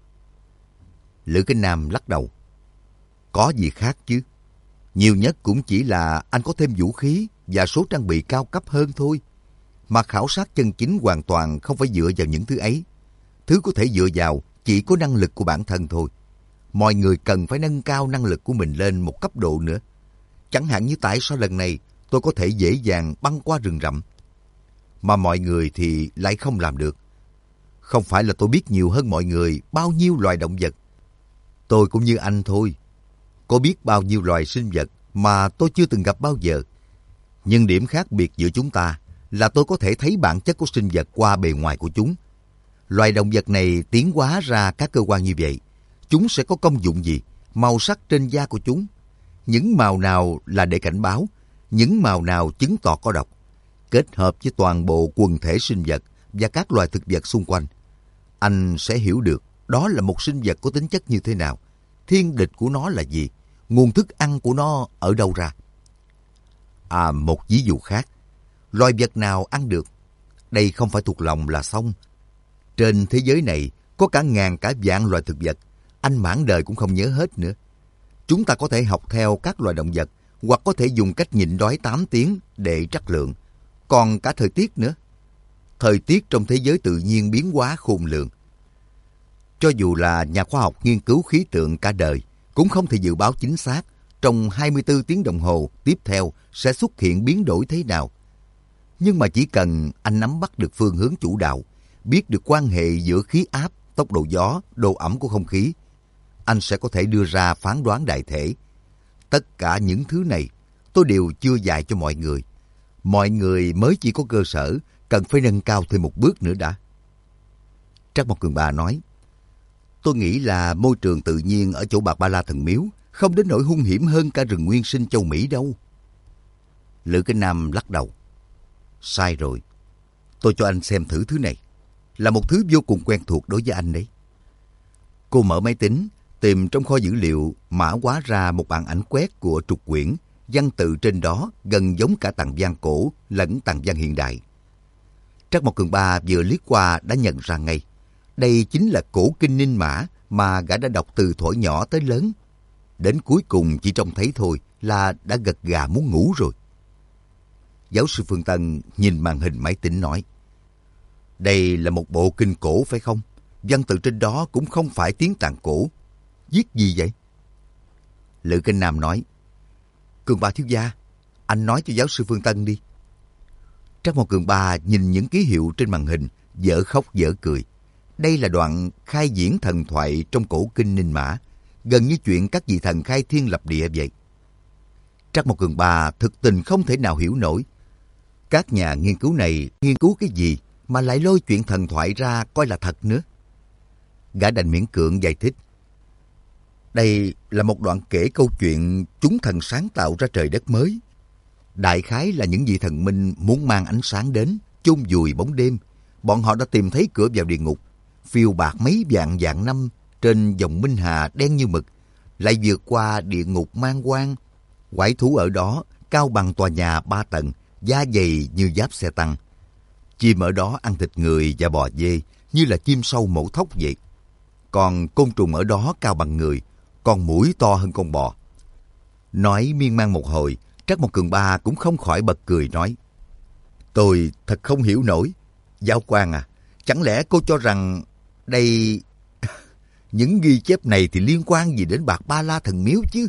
Lữ Kính Nam lắc đầu. Có gì khác chứ? Nhiều nhất cũng chỉ là anh có thêm vũ khí và số trang bị cao cấp hơn thôi. Mà khảo sát chân chính hoàn toàn không phải dựa vào những thứ ấy. Thứ có thể dựa vào chỉ có năng lực của bản thân thôi. Mọi người cần phải nâng cao năng lực của mình lên một cấp độ nữa. Chẳng hạn như tại sao lần này tôi có thể dễ dàng băng qua rừng rậm, mà mọi người thì lại không làm được. Không phải là tôi biết nhiều hơn mọi người bao nhiêu loài động vật. Tôi cũng như anh thôi. Có biết bao nhiêu loài sinh vật mà tôi chưa từng gặp bao giờ. Nhưng điểm khác biệt giữa chúng ta là tôi có thể thấy bản chất của sinh vật qua bề ngoài của chúng. Loài động vật này tiến hóa ra các cơ quan như vậy. Chúng sẽ có công dụng gì? Màu sắc trên da của chúng. Những màu nào là để cảnh báo, những màu nào chứng tỏ có độc. Kết hợp với toàn bộ quần thể sinh vật và các loài thực vật xung quanh, anh sẽ hiểu được đó là một sinh vật có tính chất như thế nào, thiên địch của nó là gì, nguồn thức ăn của nó ở đâu ra. À, một ví dụ khác, loài vật nào ăn được? Đây không phải thuộc lòng là xong. Trên thế giới này có cả ngàn cả vạn loài thực vật, anh mãn đời cũng không nhớ hết nữa. Chúng ta có thể học theo các loài động vật, hoặc có thể dùng cách nhịn đói tám tiếng để trắc lượng. Còn cả thời tiết nữa. Thời tiết trong thế giới tự nhiên biến hóa khôn lường. Cho dù là nhà khoa học nghiên cứu khí tượng cả đời, cũng không thể dự báo chính xác trong hai mươi tư tiếng đồng hồ tiếp theo sẽ xuất hiện biến đổi thế nào. Nhưng mà chỉ cần anh nắm bắt được phương hướng chủ đạo, biết được quan hệ giữa khí áp, tốc độ gió, độ ẩm của không khí, anh sẽ có thể đưa ra phán đoán đại thể. Tất cả những thứ này tôi đều chưa dạy cho mọi người. Mọi người mới chỉ có cơ sở, cần phải nâng cao thêm một bước nữa đã. Trác Mộc Cường Ba nói, tôi nghĩ là môi trường tự nhiên ở chỗ Bạc Ba La Thần Miếu không đến nỗi hung hiểm hơn cả rừng nguyên sinh châu Mỹ đâu. Lữ Kính Nam lắc đầu. Sai rồi. Tôi cho anh xem thử thứ này. Là một thứ vô cùng quen thuộc đối với anh đấy. Cô mở máy tính, tìm trong kho dữ liệu, mã hóa ra một bản ảnh quét của trục quyển, văn tự trên đó gần giống cả tạng văn cổ lẫn tạng văn hiện đại. Trác Mộc Cường Ba vừa liếc qua đã nhận ra ngay. Đây chính là cổ kinh Ninh Mã mà gã đã đọc từ thuở nhỏ tới lớn. Đến cuối cùng chỉ trông thấy thôi là đã gật gà muốn ngủ rồi. Giáo sư Phương Tân nhìn màn hình máy tính nói, đây là một bộ kinh cổ phải không? Văn tự trên đó cũng không phải tiếng Tạng cổ. Viết gì vậy? Lữ Kính Nam nói, Cường Ba thiếu gia, anh nói cho giáo sư Phương Tân đi. Trác Mộc Cường Ba nhìn những ký hiệu trên màn hình, dở khóc dở cười. Đây là đoạn khai diễn thần thoại trong cổ kinh Ninh Mã, gần như chuyện các vị thần khai thiên lập địa vậy. Trác Mộc Cường Ba thực tình không thể nào hiểu nổi. Các nhà nghiên cứu này nghiên cứu cái gì mà lại lôi chuyện thần thoại ra coi là thật nữa. Gã đành miễn cưỡng giải thích. Đây là một đoạn kể câu chuyện chúng thần sáng tạo ra trời đất mới. Đại khái là những vị thần minh muốn mang ánh sáng đến, chôn vùi bóng đêm. Bọn họ đã tìm thấy cửa vào địa ngục, phiêu bạt mấy vạn vạn năm trên dòng Minh Hà đen như mực, lại vượt qua địa ngục man hoang. Quái thú ở đó cao bằng tòa nhà ba tầng, da dày như giáp xe tăng. Chim ở đó ăn thịt người và bò dê như là chim sâu mổ thóc vậy. Còn côn trùng ở đó cao bằng người, con muỗi to hơn con bò. Nói miên man một hồi, Trắc Mộc Cường Ba cũng không khỏi bật cười nói: Tôi thật không hiểu nổi. Giáo quan à, chẳng lẽ cô cho rằng đây... những ghi chép này thì liên quan gì đến Bạc Ba La Thần Miếu chứ?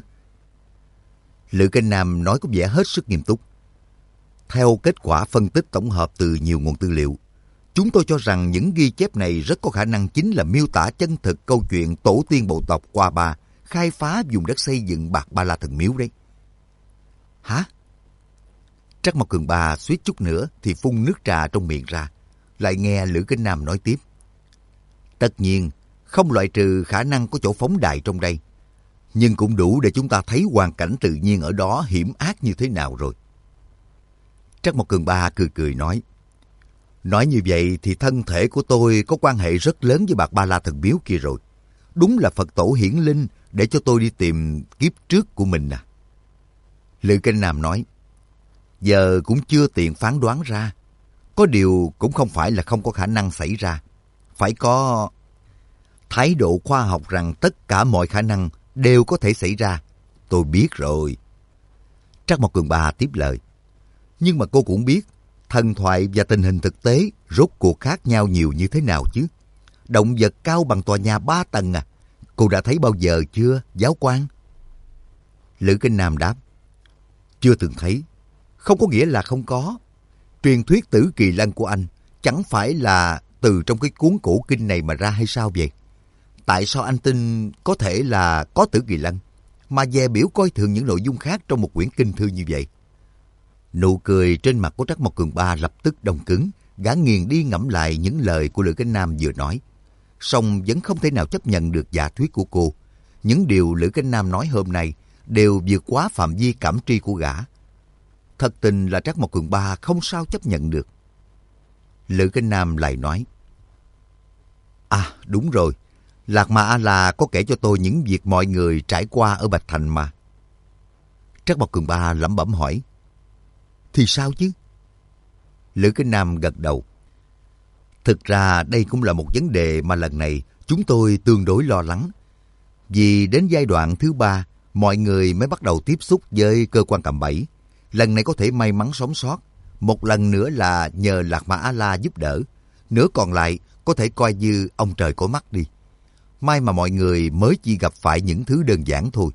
Lữ Kinh Nam nói có vẻ hết sức nghiêm túc. Theo kết quả phân tích tổng hợp từ nhiều nguồn tư liệu, chúng tôi cho rằng những ghi chép này rất có khả năng chính là miêu tả chân thực câu chuyện tổ tiên bộ tộc Qua Ba khai phá vùng đất xây dựng Bạc Ba La Thần Miếu đấy. Hả? Trắc Mộc Cường Ba suýt chút nữa thì phun nước trà trong miệng ra, lại nghe Lữ Kinh Nam nói tiếp. Tất nhiên, không loại trừ khả năng có chỗ phóng đài trong đây, nhưng cũng đủ để chúng ta thấy hoàn cảnh tự nhiên ở đó hiểm ác như thế nào rồi. Trắc Mộc Cường Ba cười cười nói, nói như vậy thì thân thể của tôi có quan hệ rất lớn với Bạc Ba La Thần Miếu kia rồi. Đúng là Phật tổ hiển linh để cho tôi đi tìm kiếp trước của mình à. Lữ Kinh Nam nói, giờ cũng chưa tiện phán đoán ra. Có điều cũng không phải là không có khả năng xảy ra. Phải có thái độ khoa học rằng tất cả mọi khả năng đều có thể xảy ra. Tôi biết rồi. Trắc Mộc Cường Ba tiếp lời. Nhưng mà cô cũng biết, thần thoại và tình hình thực tế rốt cuộc khác nhau nhiều như thế nào chứ. Động vật cao bằng tòa nhà ba tầng à? Cô đã thấy bao giờ chưa, giáo quan? Lữ Kinh Nam đáp, chưa từng thấy. Không có nghĩa là không có. Truyền thuyết Tử Kỳ Lân của anh chẳng phải là từ trong cái cuốn cổ kinh này mà ra hay sao vậy? Tại sao anh tin có thể là có Tử Kỳ Lân, mà dè biểu coi thường những nội dung khác trong một quyển kinh thư như vậy? Nụ cười trên mặt của Trắc Mộc Cường Ba lập tức đông cứng, gã nghiền đi ngẫm lại những lời của Lữ Kinh Nam vừa nói. Song vẫn không thể nào chấp nhận được giả thuyết của cô. Những điều Lữ Kinh Nam nói hôm nay đều vượt quá phạm vi cảm tri của gã. Thật tình là Trắc Mộc Cường Ba không sao chấp nhận được. Lữ Kinh Nam lại nói, à đúng rồi, Lạc Ma A-la có kể cho tôi những việc mọi người trải qua ở Bạch Thành mà. Trắc Mộc Cường Ba lẩm bẩm hỏi, thì sao chứ? Lữ Kinh Nam gật đầu. Thực ra đây cũng là một vấn đề mà lần này chúng tôi tương đối lo lắng. Vì đến giai đoạn thứ ba, mọi người mới bắt đầu tiếp xúc với cơ quan cạm bẫy. Lần này có thể may mắn sống sót. Một lần nữa là nhờ Lạc Ma A-la giúp đỡ. Nửa còn lại có thể coi như ông trời có mắt đi. May mà mọi người mới chỉ gặp phải những thứ đơn giản thôi.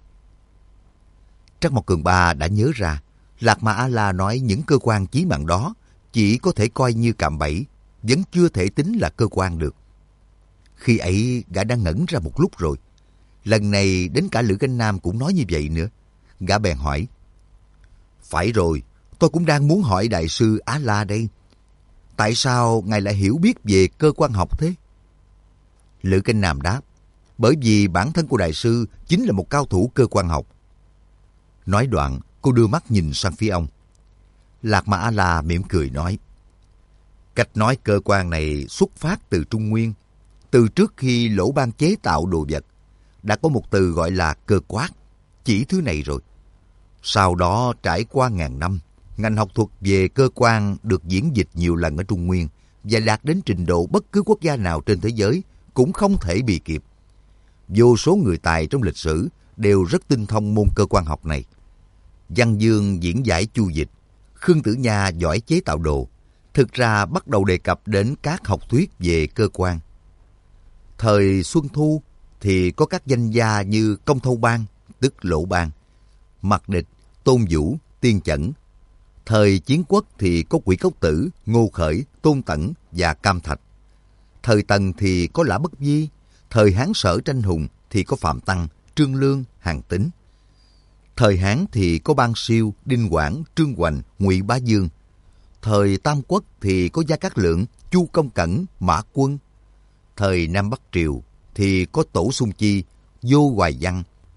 Trắc Mộc Cường Ba đã nhớ ra, Lạc Ma A-la nói những cơ quan chí mạng đó chỉ có thể coi như cạm bẫy, vẫn chưa thể tính là cơ quan được. Khi ấy gã đã ngẩn ra một lúc rồi. Lần này đến cả Lữ Kinh Nam cũng nói như vậy nữa. Gã bèn hỏi, phải rồi, tôi cũng đang muốn hỏi Đại sư Á-la đây. Tại sao ngài lại hiểu biết về cơ quan học thế? Lữ Kinh Nam đáp, bởi vì bản thân của Đại sư chính là một cao thủ cơ quan học. Nói đoạn, cô đưa mắt nhìn sang phía ông. Lạc Ma A-la mỉm cười nói, cách nói cơ quan này xuất phát từ Trung Nguyên. Từ trước khi Lỗ Ban chế tạo đồ vật, đã có một từ gọi là cơ quát, chỉ thứ này rồi. Sau đó trải qua ngàn năm, ngành học thuật về cơ quan được diễn dịch nhiều lần ở Trung Nguyên và đạt đến trình độ bất cứ quốc gia nào trên thế giới cũng không thể bì kịp. Vô số người tài trong lịch sử đều rất tinh thông môn cơ quan học này. Văn Dương diễn giải chu dịch, Khương Tử Nha giỏi chế tạo đồ, thực ra bắt đầu đề cập đến các học thuyết về cơ quan. Thời Xuân Thu thì có các danh gia như Công Thâu Bang, tức Lỗ Bang, Mạc Địch, Tôn Vũ, Tiên Chẩn. Thời Chiến Quốc thì có Quỷ Cốc Tử, Ngô Khởi, Tôn Tẩn và Cam Thạch. Thời Tần thì có Lã Bất Vi. Thời Hán Sở Tranh Hùng thì có Phạm Tăng, Trương Lương, Hàn Tín. Thời Hán thì có Ban Siêu, Đinh Quảng, Trương Hoành, Ngụy Bá Dương. Thời Tam Quốc thì có Gia Cát Lượng, Chu Công Cẩn, Mã Quân. Thời Nam Bắc Triều thì có Tổ Xung Chi, Vô Hoài Văn,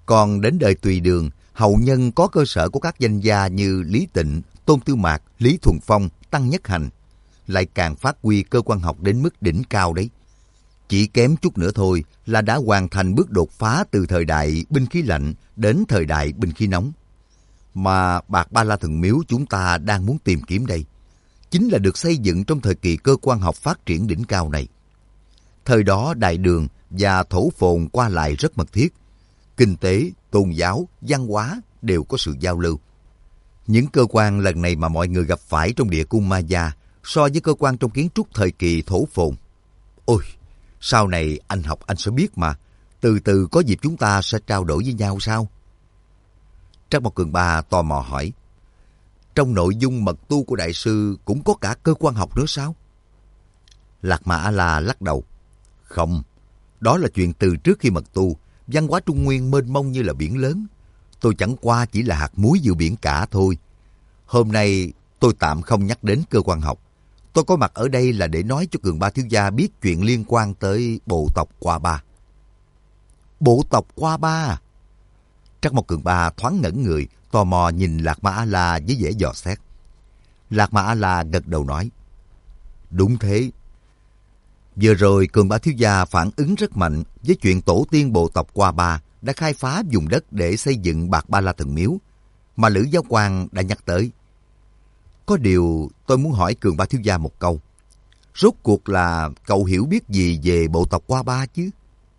Còn đến đời Tùy Đường, hậu nhân có cơ sở của các danh gia như Lý Tịnh, Tôn Tư Mạc, Lý Thuần Phong, Tăng Nhất Hành, lại càng phát huy cơ quan học đến mức đỉnh cao đấy. Chỉ kém chút nữa thôi là đã hoàn thành bước đột phá từ thời đại binh khí lạnh đến thời đại binh khí nóng. Mà Bạc Ba La Thần Miếu chúng ta đang muốn tìm kiếm đây, chính là được xây dựng trong thời kỳ cơ quan học phát triển đỉnh cao này. Thời đó Đại Đường và Thổ Phồn qua lại rất mật thiết. Kinh tế, tôn giáo, văn hóa đều có sự giao lưu. Những cơ quan lần này mà mọi người gặp phải trong địa cung Maya so với cơ quan trong kiến trúc thời kỳ Thổ Phồn. Ôi, sau này anh học anh sẽ biết mà. Từ từ có dịp chúng ta sẽ trao đổi với nhau sao? Trác Mộc Cường Ba tò mò hỏi. Trong nội dung mật tu của đại sư cũng có cả cơ quan học nữa sao? Lạc Ma A-la lắc đầu. Không, đó là chuyện từ trước khi mật tu. Văn hóa Trung Nguyên mênh mông như là biển lớn. Tôi chẳng qua chỉ là hạt muối giữa biển cả thôi. Hôm nay tôi tạm không nhắc đến cơ quan học. Tôi có mặt ở đây là để nói cho Cường Ba thiếu gia biết chuyện liên quan tới bộ tộc Qua Ba. Bộ tộc Qua Ba? Trác Mộc Cường Ba thoáng ngẩn người, tò mò nhìn Lạc Ma A-la với vẻ dò xét. Lạc Ma A-la gật đầu nói. Đúng thế. Vừa rồi Cường Ba thiếu gia phản ứng rất mạnh với chuyện tổ tiên bộ tộc Qua Ba đã khai phá vùng đất để xây dựng Bạc Ba La Thần Miếu, mà Lữ Giáo Quan đã nhắc tới. Có điều tôi muốn hỏi Cường Ba thiếu gia một câu. Rốt cuộc là cậu hiểu biết gì về bộ tộc Qua Ba chứ?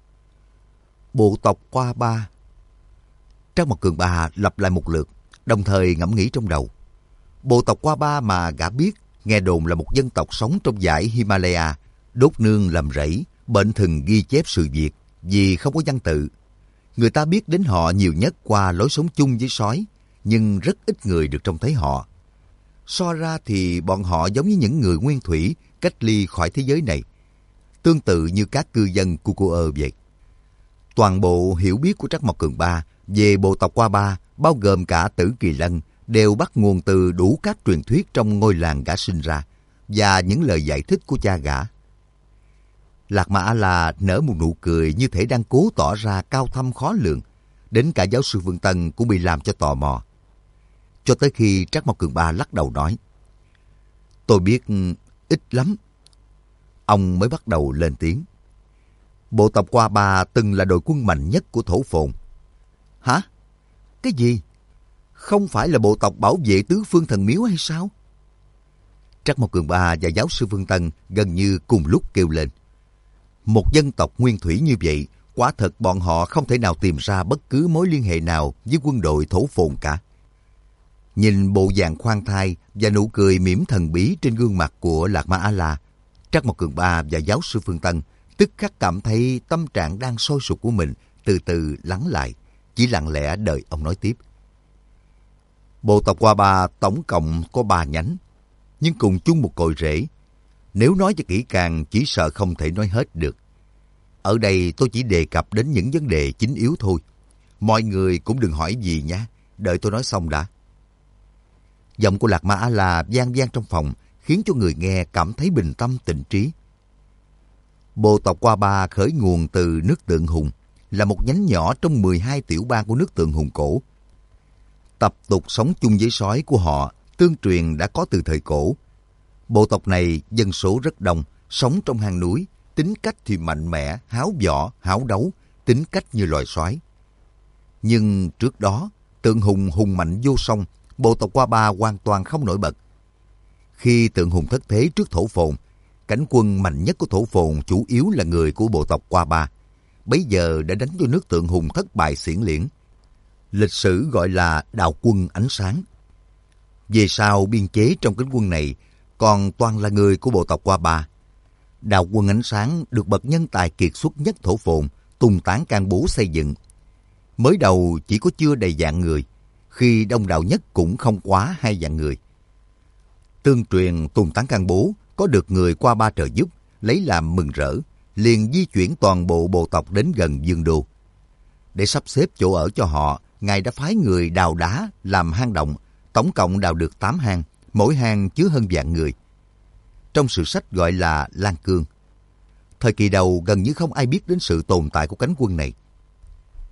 Bộ tộc Qua Ba? Trác Mộc Cường Ba lặp lại một lượt, đồng thời ngẫm nghĩ trong đầu. Bộ tộc Qua Ba mà gã biết, nghe đồn là một dân tộc sống trong dãy Himalaya, đốt nương làm rẫy, bệnh thần ghi chép sự việc vì không có văn tự. Người ta biết đến họ nhiều nhất qua lối sống chung với sói, nhưng rất ít người được trông thấy họ. So ra thì bọn họ giống như những người nguyên thủy cách ly khỏi thế giới này, tương tự như các cư dân Cucuơ vậy. Toàn bộ hiểu biết của Trác Mộc Cường Ba về bộ tộc Qua Ba, bao gồm cả Tử Kỳ Lân, đều bắt nguồn từ đủ các truyền thuyết trong ngôi làng gã sinh ra và những lời giải thích của cha gã. Lạc Ma A-la nở một nụ cười như thể đang cố tỏ ra cao thâm khó lường. Đến cả giáo sư Vương Tân cũng bị làm cho tò mò. Cho tới khi Trác Mộc Cường Ba lắc đầu nói. Tôi biết ít lắm. Ông mới bắt đầu lên tiếng. Bộ tộc Qua Ba từng là đội quân mạnh nhất của Thổ Phồn. Hả? Cái gì? Không phải là bộ tộc bảo vệ tứ phương thần miếu hay sao? Trác Mộc Cường Ba và giáo sư Vương Tân gần như cùng lúc kêu lên. Một dân tộc nguyên thủy như vậy, quả thật bọn họ không thể nào tìm ra bất cứ mối liên hệ nào với quân đội Thổ Phồn cả. Nhìn bộ dạng khoan thai và nụ cười mỉm thần bí trên gương mặt của Lạc Ma A-la, Trác Mộc Cường Ba và giáo sư Phương Tân tức khắc cảm thấy tâm trạng đang sôi sục của mình từ từ lắng lại, chỉ lặng lẽ đợi ông nói tiếp. Bộ tộc Qua Ba tổng cộng có ba nhánh, nhưng cùng chung một cội rễ. Nếu nói cho kỹ càng chỉ sợ không thể nói hết được. Ở đây tôi chỉ đề cập đến những vấn đề chính yếu thôi. Mọi người cũng đừng hỏi gì nhé, đợi tôi nói xong đã. Giọng của Lạc Ma A-la vang vang trong phòng, khiến cho người nghe cảm thấy bình tâm tịnh trí. Bộ tộc Qua Ba khởi nguồn từ nước Tượng Hùng, là một nhánh nhỏ trong mười hai tiểu bang của nước Tượng Hùng cổ. Tập tục sống chung với sói của họ tương truyền đã có từ thời cổ. Bộ tộc này dân số rất đông, sống trong hang núi, tính cách thì mạnh mẽ, háo võ, háo đấu, tính cách như loài sói. Nhưng trước đó, Tượng Hùng hùng mạnh vô song, bộ tộc Qua Ba hoàn toàn không nổi bật. Khi Tượng Hùng thất thế trước Thổ Phồn, cánh quân mạnh nhất của Thổ Phồn chủ yếu là người của bộ tộc Qua Ba. Bấy giờ đã đánh cho nước Tượng Hùng thất bại xiển liễn. Lịch sử gọi là Đạo quân ánh sáng. Về sau biên chế trong cánh quân này còn toàn là người của bộ tộc Qua Ba. Đạo quân ánh sáng được bậc nhân tài kiệt xuất nhất Thổ Phồn, Tùng Tán Can Bố xây dựng. Mới đầu chỉ có chưa đầy vạn người, khi đông đảo nhất cũng không quá hai vạn người. Tương truyền Tùng Tán Can Bố có được người Qua Ba trợ giúp, lấy làm mừng rỡ, liền di chuyển toàn bộ bộ tộc đến gần Dương Đô. Để sắp xếp chỗ ở cho họ, Ngài đã phái người đào đá làm hang động, tổng cộng đào được tám hang, mỗi hang chứa hơn vạn người. Trong sử sách gọi là Lan Cương. Thời kỳ đầu gần như không ai biết đến sự tồn tại của cánh quân này.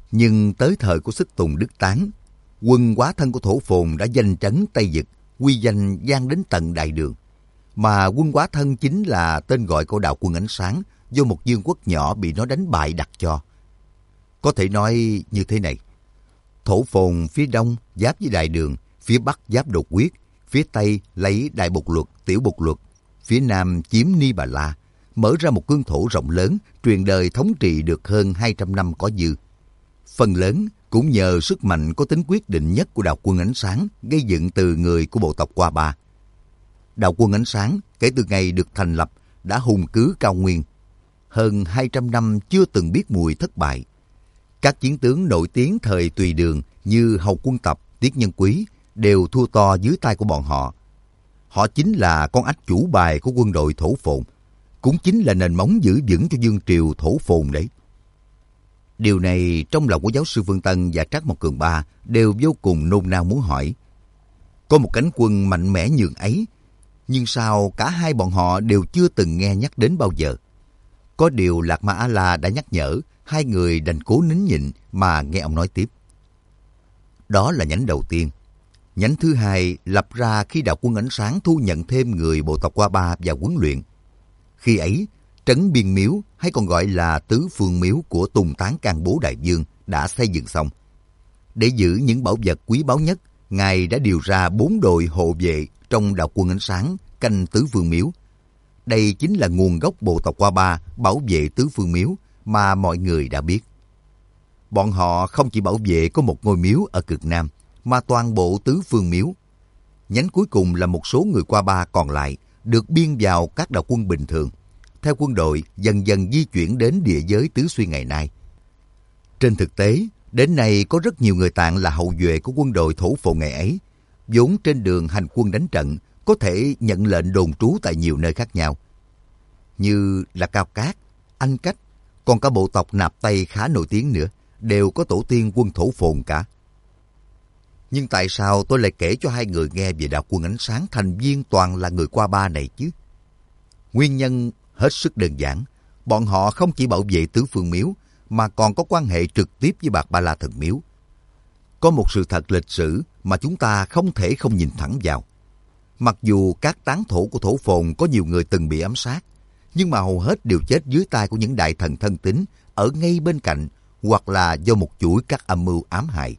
Nhưng tới thời của Xích Tùng Đức Tán, quân quá thân của Thổ Phồn đã danh chấn Tây Vực, uy danh vang đến tận đại đường. Mà quân quá thân chính là tên gọi của đạo quân ánh sáng do một vương quốc nhỏ bị nó đánh bại đặt cho. Có thể nói như thế này: Thổ Phồn phía đông giáp với đại đường, phía bắc giáp đột quyết, phía tây lấy đại bột luật, tiểu bột luật, phía nam chiếm Ni Bà La, mở ra một cương thổ rộng lớn, truyền đời thống trị được hơn hai trăm năm có dư. Phần lớn cũng nhờ sức mạnh có tính quyết định nhất của đạo quân ánh sáng gây dựng từ người của bộ tộc Qua Ba. Đạo quân ánh sáng kể từ ngày được thành lập đã hùng cứ cao nguyên. Hơn hai trăm năm chưa từng biết mùi thất bại. Các chiến tướng nổi tiếng thời Tùy Đường như Hầu Quân Tập, Tiết Nhân Quý đều thua to dưới tay của bọn họ. Họ chính là con ách chủ bài của quân đội Thổ Phồn, cũng chính là nền móng giữ vững cho vương triều Thổ Phồn đấy. Điều này trong lòng của giáo sư Vương Tân và Trác Mộc Cường Ba đều vô cùng nôn nao muốn hỏi. Có một cánh quân mạnh mẽ nhường ấy, nhưng sao cả hai bọn họ đều chưa từng nghe nhắc đến bao giờ? Có điều Lạc Ma A-la đã nhắc nhở, hai người đành cố nín nhịn mà nghe ông nói tiếp. Đó là nhánh đầu tiên. Nhánh thứ hai lập ra khi đạo quân ánh sáng thu nhận thêm người bộ tộc Qua Ba và huấn luyện. Khi ấy, trấn Biên Miếu hay còn gọi là Tứ Phương Miếu của Tùng Tán Can Bố Đại Vương đã xây dựng xong. Để giữ những bảo vật quý báu nhất, Ngài đã điều ra bốn đội hộ vệ trong đạo quân ánh sáng canh Tứ Phương Miếu. Đây chính là nguồn gốc bộ tộc Qua Ba bảo vệ Tứ Phương Miếu mà mọi người đã biết. Bọn họ không chỉ bảo vệ có một ngôi miếu ở cực Nam, mà toàn bộ Tứ Phương Miếu. Nhánh cuối cùng là một số người Qua Ba còn lại được biên vào các đạo quân bình thường, theo quân đội dần dần di chuyển đến địa giới Tứ Xuyên ngày nay. Trên thực tế, đến nay có rất nhiều người Tạng là hậu duệ của quân đội Thổ Phồn ngày ấy, vốn trên đường hành quân đánh trận có thể nhận lệnh đồn trú tại nhiều nơi khác nhau, như là Cao Cát, Anh Cách, còn cả bộ tộc Nạp Tây khá nổi tiếng nữa, đều có tổ tiên quân Thổ Phồn cả. Nhưng tại sao tôi lại kể cho hai người nghe về đạo quân ánh sáng thành viên toàn là người Qua Ba này chứ? Nguyên nhân hết sức đơn giản, bọn họ không chỉ bảo vệ Tứ Phương Miếu mà còn có quan hệ trực tiếp với Bạc Ba La Thần Miếu. Có một sự thật lịch sử mà chúng ta không thể không nhìn thẳng vào. Mặc dù các tán thổ của Thổ Phồn có nhiều người từng bị ám sát, nhưng mà hầu hết đều chết dưới tay của những đại thần thân tín ở ngay bên cạnh, hoặc là do một chuỗi các âm mưu ám hại.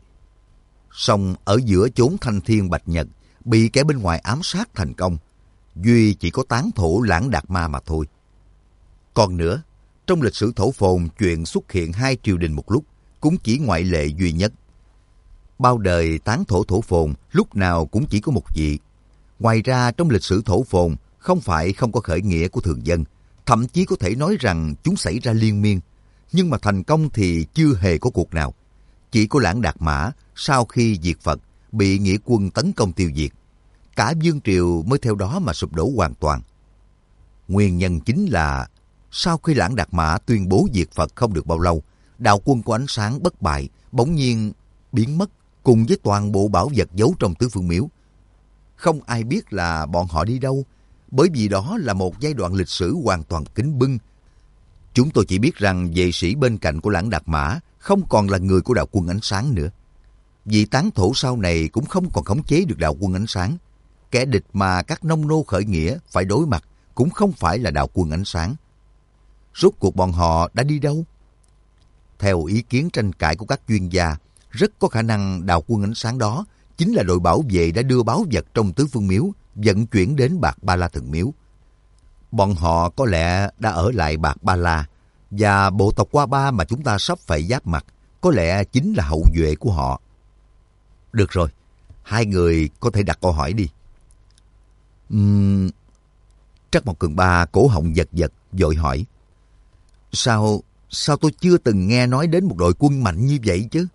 Song ở giữa chốn thanh thiên bạch nhật, bị kẻ bên ngoài ám sát thành công, duy chỉ có tán thổ Lãng Đạt Ma mà thôi. Còn nữa, trong lịch sử Thổ Phồn chuyện xuất hiện hai triều đình một lúc cũng chỉ ngoại lệ duy nhất. Bao đời tán thổ Thổ Phồn lúc nào cũng chỉ có một vị. Ngoài ra trong lịch sử Thổ Phồn không phải không có khởi nghĩa của thường dân, thậm chí có thể nói rằng chúng xảy ra liên miên, nhưng mà thành công thì chưa hề có cuộc nào. Chỉ có Lãng Đạt Mã sau khi diệt Phật bị nghĩa quân tấn công tiêu diệt, cả vương triều mới theo đó mà sụp đổ hoàn toàn. Nguyên nhân chính là sau khi Lãng Đạt Mã tuyên bố diệt Phật không được bao lâu, đạo quân của ánh sáng bất bại bỗng nhiên biến mất cùng với toàn bộ bảo vật giấu trong Tứ Phương Miếu. Không ai biết là bọn họ đi đâu, bởi vì đó là một giai đoạn lịch sử hoàn toàn kín bưng. Chúng tôi chỉ biết rằng vệ sĩ bên cạnh của Lãng Đạt Mã không còn là người của đạo quân ánh sáng nữa. Vị tán thổ sau này cũng không còn khống chế được đạo quân ánh sáng. Kẻ địch mà các nông nô khởi nghĩa phải đối mặt cũng không phải là đạo quân ánh sáng. Rốt cuộc bọn họ đã đi đâu? Theo ý kiến tranh cãi của các chuyên gia, rất có khả năng đạo quân ánh sáng đó chính là đội bảo vệ đã đưa báu vật trong Tứ Phương Miếu vận chuyển đến Bạc Ba La Thần Miếu. Bọn họ có lẽ đã ở lại Bạc Ba La, và bộ tộc Qua Ba mà chúng ta sắp phải giáp mặt có lẽ chính là hậu duệ của họ. Được rồi, hai người có thể đặt câu hỏi đi. Uhm... Trác Mộc Cường Ba cổ họng giật giật, vội hỏi. Sao, sao tôi chưa từng nghe nói đến một đội quân mạnh như vậy chứ?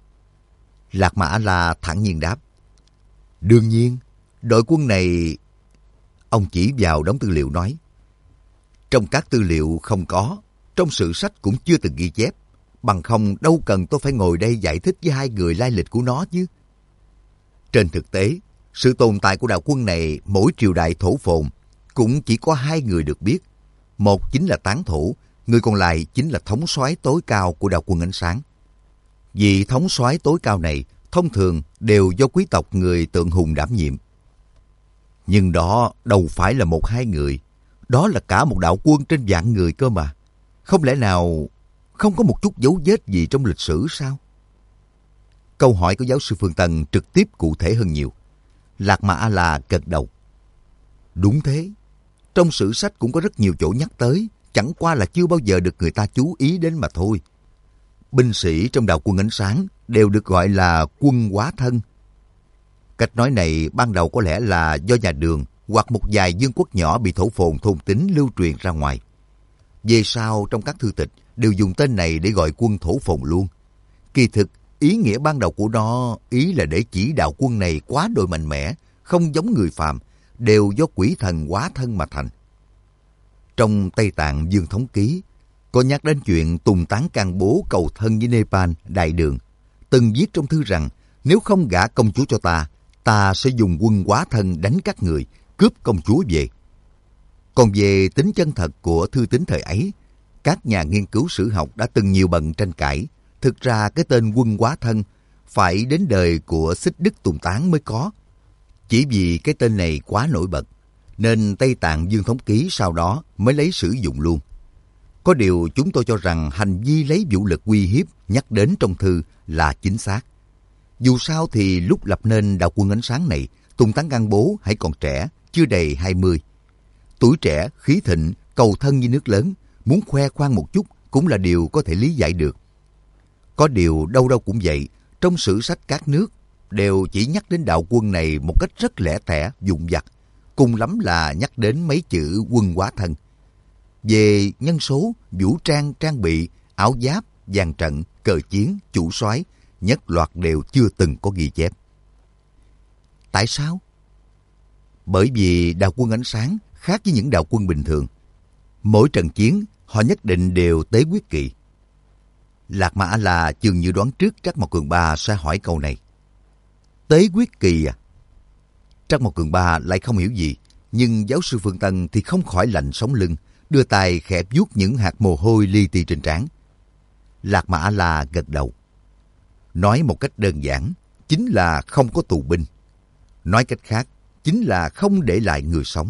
Lạc Ma A-la thản nhiên đáp. Đương nhiên, đội quân này... Ông chỉ vào đống tư liệu nói. Trong các tư liệu không có, trong sử sách cũng chưa từng ghi chép. Bằng không đâu cần tôi phải ngồi đây giải thích với hai người lai lịch của nó chứ. Trên thực tế, sự tồn tại của đạo quân này mỗi triều đại Thổ Phồn cũng chỉ có hai người được biết. Một chính là tán thổ, người còn lại chính là thống soái tối cao của đạo quân ánh sáng. Vị thống soái tối cao này thông thường đều do quý tộc người Tượng Hùng đảm nhiệm. Nhưng đó đâu phải là một hai người, đó là cả một đạo quân trên vạn người cơ mà. Không lẽ nào không có một chút dấu vết gì trong lịch sử sao? Câu hỏi của giáo sư Phương Tân trực tiếp cụ thể hơn nhiều. Lạc Mà A-la gật đầu. Đúng thế, trong sử sách cũng có rất nhiều chỗ nhắc tới, chẳng qua là chưa bao giờ được người ta chú ý đến mà thôi. Binh sĩ trong đạo quân ánh sáng đều được gọi là quân hóa thân. Cách nói này ban đầu có lẽ là do nhà Đường hoặc một vài vương quốc nhỏ bị thổ phồn thôn tính lưu truyền ra ngoài. Về sau trong các thư tịch đều dùng tên này để gọi quân thổ phồn luôn. Kỳ thực, ý nghĩa ban đầu của nó ý là để chỉ đạo quân này quá đỗi mạnh mẽ, không giống người phàm, đều do quỷ thần hóa thân mà thành. Trong Tây Tạng Dương Thống Ký, có nhắc đến chuyện Tùng Tán Can Bố cầu thân với Nepal, Đại Đường. Từng viết trong thư rằng, nếu không gả công chúa cho ta, ta sẽ dùng quân hóa thân đánh các người, cướp công chúa về. Còn về tính chân thật của thư tín thời ấy, các nhà nghiên cứu sử học đã từng nhiều bận tranh cãi. Thực ra cái tên quân hóa thân phải đến đời của Xích Đức Tùng Tán mới có. Chỉ vì cái tên này quá nổi bật, nên Tây Tạng Dương Thống Ký sau đó mới lấy sử dụng luôn. Có điều chúng tôi cho rằng hành vi lấy vũ lực uy hiếp nhắc đến trong thư là chính xác. Dù sao thì lúc lập nên đạo quân ánh sáng này, Tùng Tán Can Bố hãy còn trẻ, chưa đầy hai mươi. Tuổi trẻ, khí thịnh, cầu thân như nước lớn, muốn khoe khoang một chút cũng là điều có thể lý giải được. Có điều đâu đâu cũng vậy, trong sử sách các nước đều chỉ nhắc đến đạo quân này một cách rất lẻ tẻ, vụn vặt, cùng lắm là nhắc đến mấy chữ quân hóa thân. Về nhân số, vũ trang, trang bị, áo giáp, dàn trận, cờ chiến, chủ soái, nhất loạt đều chưa từng có ghi chép. Tại sao? Bởi vì đạo quân ánh sáng khác với những đạo quân bình thường. Mỗi trận chiến, họ nhất định đều tế quyết kỵ. Lạc Mà A-la chừng như đoán trước Trắc Mộc Cường Ba sẽ hỏi câu này. Tế quyết kỳ à? Trắc Mộc Cường Ba lại không hiểu gì, nhưng giáo sư Phương Tân thì không khỏi lạnh sống lưng, đưa tay khẽ vuốt những hạt mồ hôi li ti trên trán. Lạc Mà A-la gật đầu. Nói một cách đơn giản, chính là không có tù binh. Nói cách khác, chính là không để lại người sống.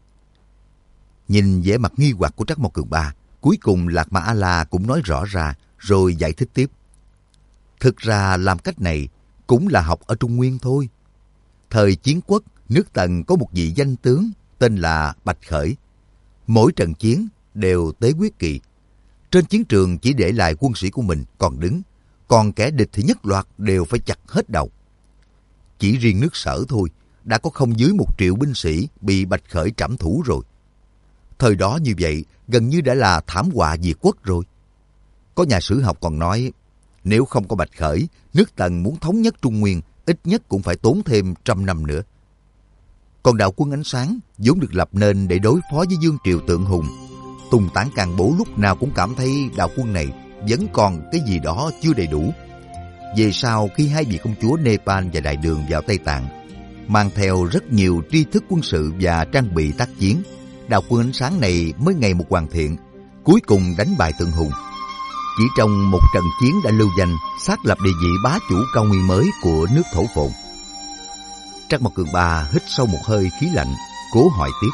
Nhìn vẻ mặt nghi hoặc của Trắc Mộc Cường Ba, cuối cùng Lạc Mà A-la cũng nói rõ ra, rồi giải thích tiếp. Thực ra làm cách này cũng là học ở Trung Nguyên thôi. Thời Chiến Quốc, nước Tần có một vị danh tướng tên là Bạch Khởi. Mỗi trận chiến đều tế quyết kỵ. Trên chiến trường chỉ để lại quân sĩ của mình còn đứng, còn kẻ địch thì nhất loạt đều phải chặt hết đầu. Chỉ riêng nước Sở thôi, đã có không dưới một triệu binh sĩ bị Bạch Khởi trảm thủ rồi. Thời đó như vậy, gần như đã là thảm họa diệt quốc rồi. Có nhà sử học còn nói, nếu không có Bạch Khởi, nước Tần muốn thống nhất Trung Nguyên, ít nhất cũng phải tốn thêm trăm năm nữa. Còn đạo quân ánh sáng vốn được lập nên để đối phó với vương triều Tượng Hùng. Tùng Tán Can Bố lúc nào cũng cảm thấy đạo quân này vẫn còn cái gì đó chưa đầy đủ. Về sau khi hai vị công chúa Nepal và Đại Đường vào Tây Tạng, mang theo rất nhiều tri thức quân sự và trang bị tác chiến, đạo quân ánh sáng này mới ngày một hoàn thiện, cuối cùng đánh bại Tượng Hùng. Chỉ trong một trận chiến đã lưu danh, xác lập địa vị bá chủ cao nguyên mới của nước thổ phồn. Trắc Mộc Cường Ba hít sâu một hơi khí lạnh, cố hỏi tiếp.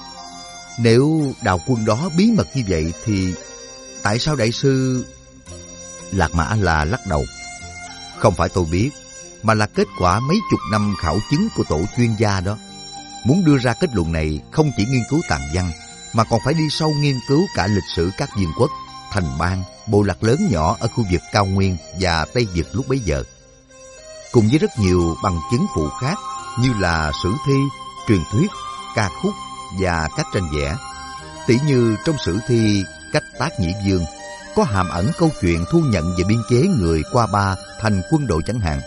Nếu đạo quân đó bí mật như vậy thì tại sao đại sư... Lạc Mà A-la lắc đầu. Không phải tôi biết, mà là kết quả mấy chục năm khảo chứng của tổ chuyên gia đó. Muốn đưa ra kết luận này không chỉ nghiên cứu tàn văn, mà còn phải đi sâu nghiên cứu cả lịch sử các vương quốc, thành bang, bộ lạc lớn nhỏ ở khu vực cao nguyên và Tây Vực lúc bấy giờ. Cùng với rất nhiều bằng chứng phụ khác như là sử thi, truyền thuyết, ca khúc và các tranh vẽ. Tỉ như trong sử thi Cách Tác Nhĩ Vương có hàm ẩn câu chuyện thu nhận về biên chế người qua ba thành quân đội chẳng hạn.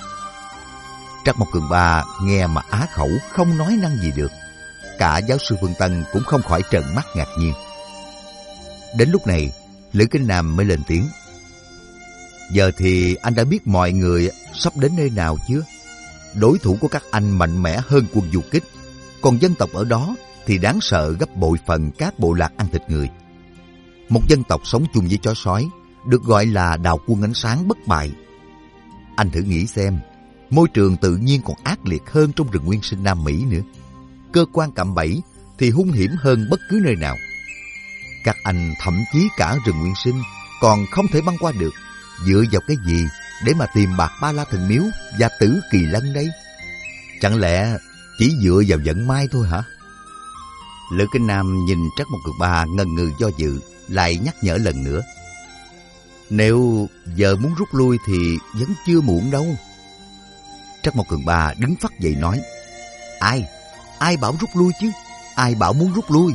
Trắc Mộc Cường Ba nghe mà á khẩu không nói năng gì được. Cả giáo sư Phương Tân cũng không khỏi trợn mắt ngạc nhiên. Đến lúc này, Lữ Kinh Nam mới lên tiếng. Giờ thì anh đã biết mọi người sắp đến nơi nào chưa? Đối thủ của các anh mạnh mẽ hơn quân du kích, còn dân tộc ở đó thì đáng sợ gấp bội phần các bộ lạc ăn thịt người. Một dân tộc sống chung với chó sói, được gọi là đạo quân ánh sáng bất bại, Anh thử nghĩ xem, môi trường tự nhiên còn ác liệt hơn trong rừng nguyên sinh Nam Mỹ nữa. Cơ quan cạm bẫy thì hung hiểm hơn bất cứ nơi nào. Các anh thậm chí cả rừng nguyên sinh còn không thể băng qua được. Dựa vào cái gì để mà tìm Bạc Ba La Thần Miếu và Tử Kỳ Lân đây? Chẳng lẽ chỉ dựa vào vận may thôi hả? Lữ Kinh Nam nhìn Trắc Mộc Cường Ba ngần ngừ do dự, lại nhắc nhở lần nữa. Nếu giờ muốn rút lui thì vẫn chưa muộn đâu. Trắc Mộc Cường Ba đứng phắt dậy nói. Ai? Ai bảo rút lui chứ? Ai bảo muốn rút lui?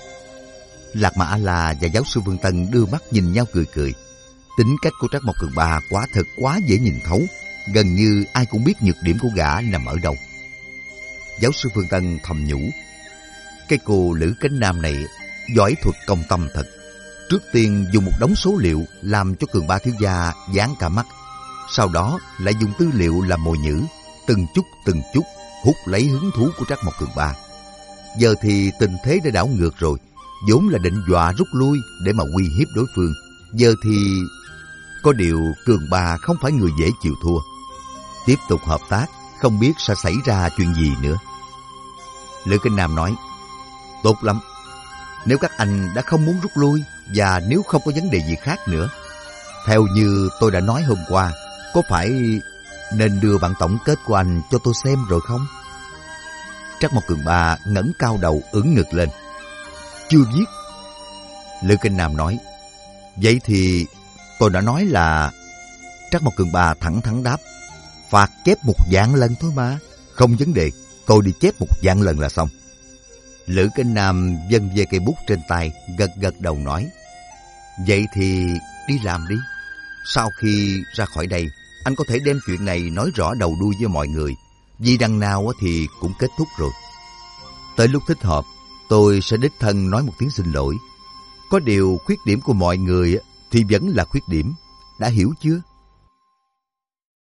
Lạc Mà A-la và giáo sư Vương Tân đưa mắt nhìn nhau cười cười. Tính cách của Trắc Mộc Cường Ba quả thật quá dễ nhìn thấu. Gần như ai cũng biết nhược điểm của gã nằm ở đâu. Giáo sư Vương Tân thầm nhủ. Cái cô Lữ Cánh Nam này giỏi thuật công tâm thật. Trước tiên dùng một đống số liệu làm cho Cường Ba thiếu gia dán cả mắt. Sau đó lại dùng tư liệu làm mồi nhử, từng chút từng chút hút lấy hứng thú của Trắc Mộc Cường Ba. Giờ thì tình thế đã đảo ngược rồi. Vốn là định dọa rút lui để mà uy hiếp đối phương. Giờ thì... Có điều Cường Ba không phải người dễ chịu thua. Tiếp tục hợp tác, không biết sẽ xảy ra chuyện gì nữa. Lữ Kinh Nam nói. Tốt lắm. Nếu các anh đã không muốn rút lui và nếu không có vấn đề gì khác nữa, theo như tôi đã nói hôm qua, có phải nên đưa bản tổng kết của anh cho tôi xem rồi không? Trắc Mộc Cường Ba ngẩng cao đầu ưỡn ngực lên. Chưa viết. Lữ Kinh Nam nói. Vậy thì tôi đã nói là... Trắc Mộc Cường Ba thẳng thắn đáp. Phạt chép một vạn lần thôi mà. Không vấn đề, tôi đi chép một vạn lần là xong. Lữ Kinh Nam vân về cây bút trên tay, gật gật đầu nói. Vậy thì đi làm đi. Sau khi ra khỏi đây, anh có thể đem chuyện này nói rõ đầu đuôi với mọi người. Vì đằng nào thì cũng kết thúc rồi. Tới lúc thích hợp, tôi sẽ đích thân nói một tiếng xin lỗi. Có điều khuyết điểm của mọi người thì vẫn là khuyết điểm. Đã hiểu chưa?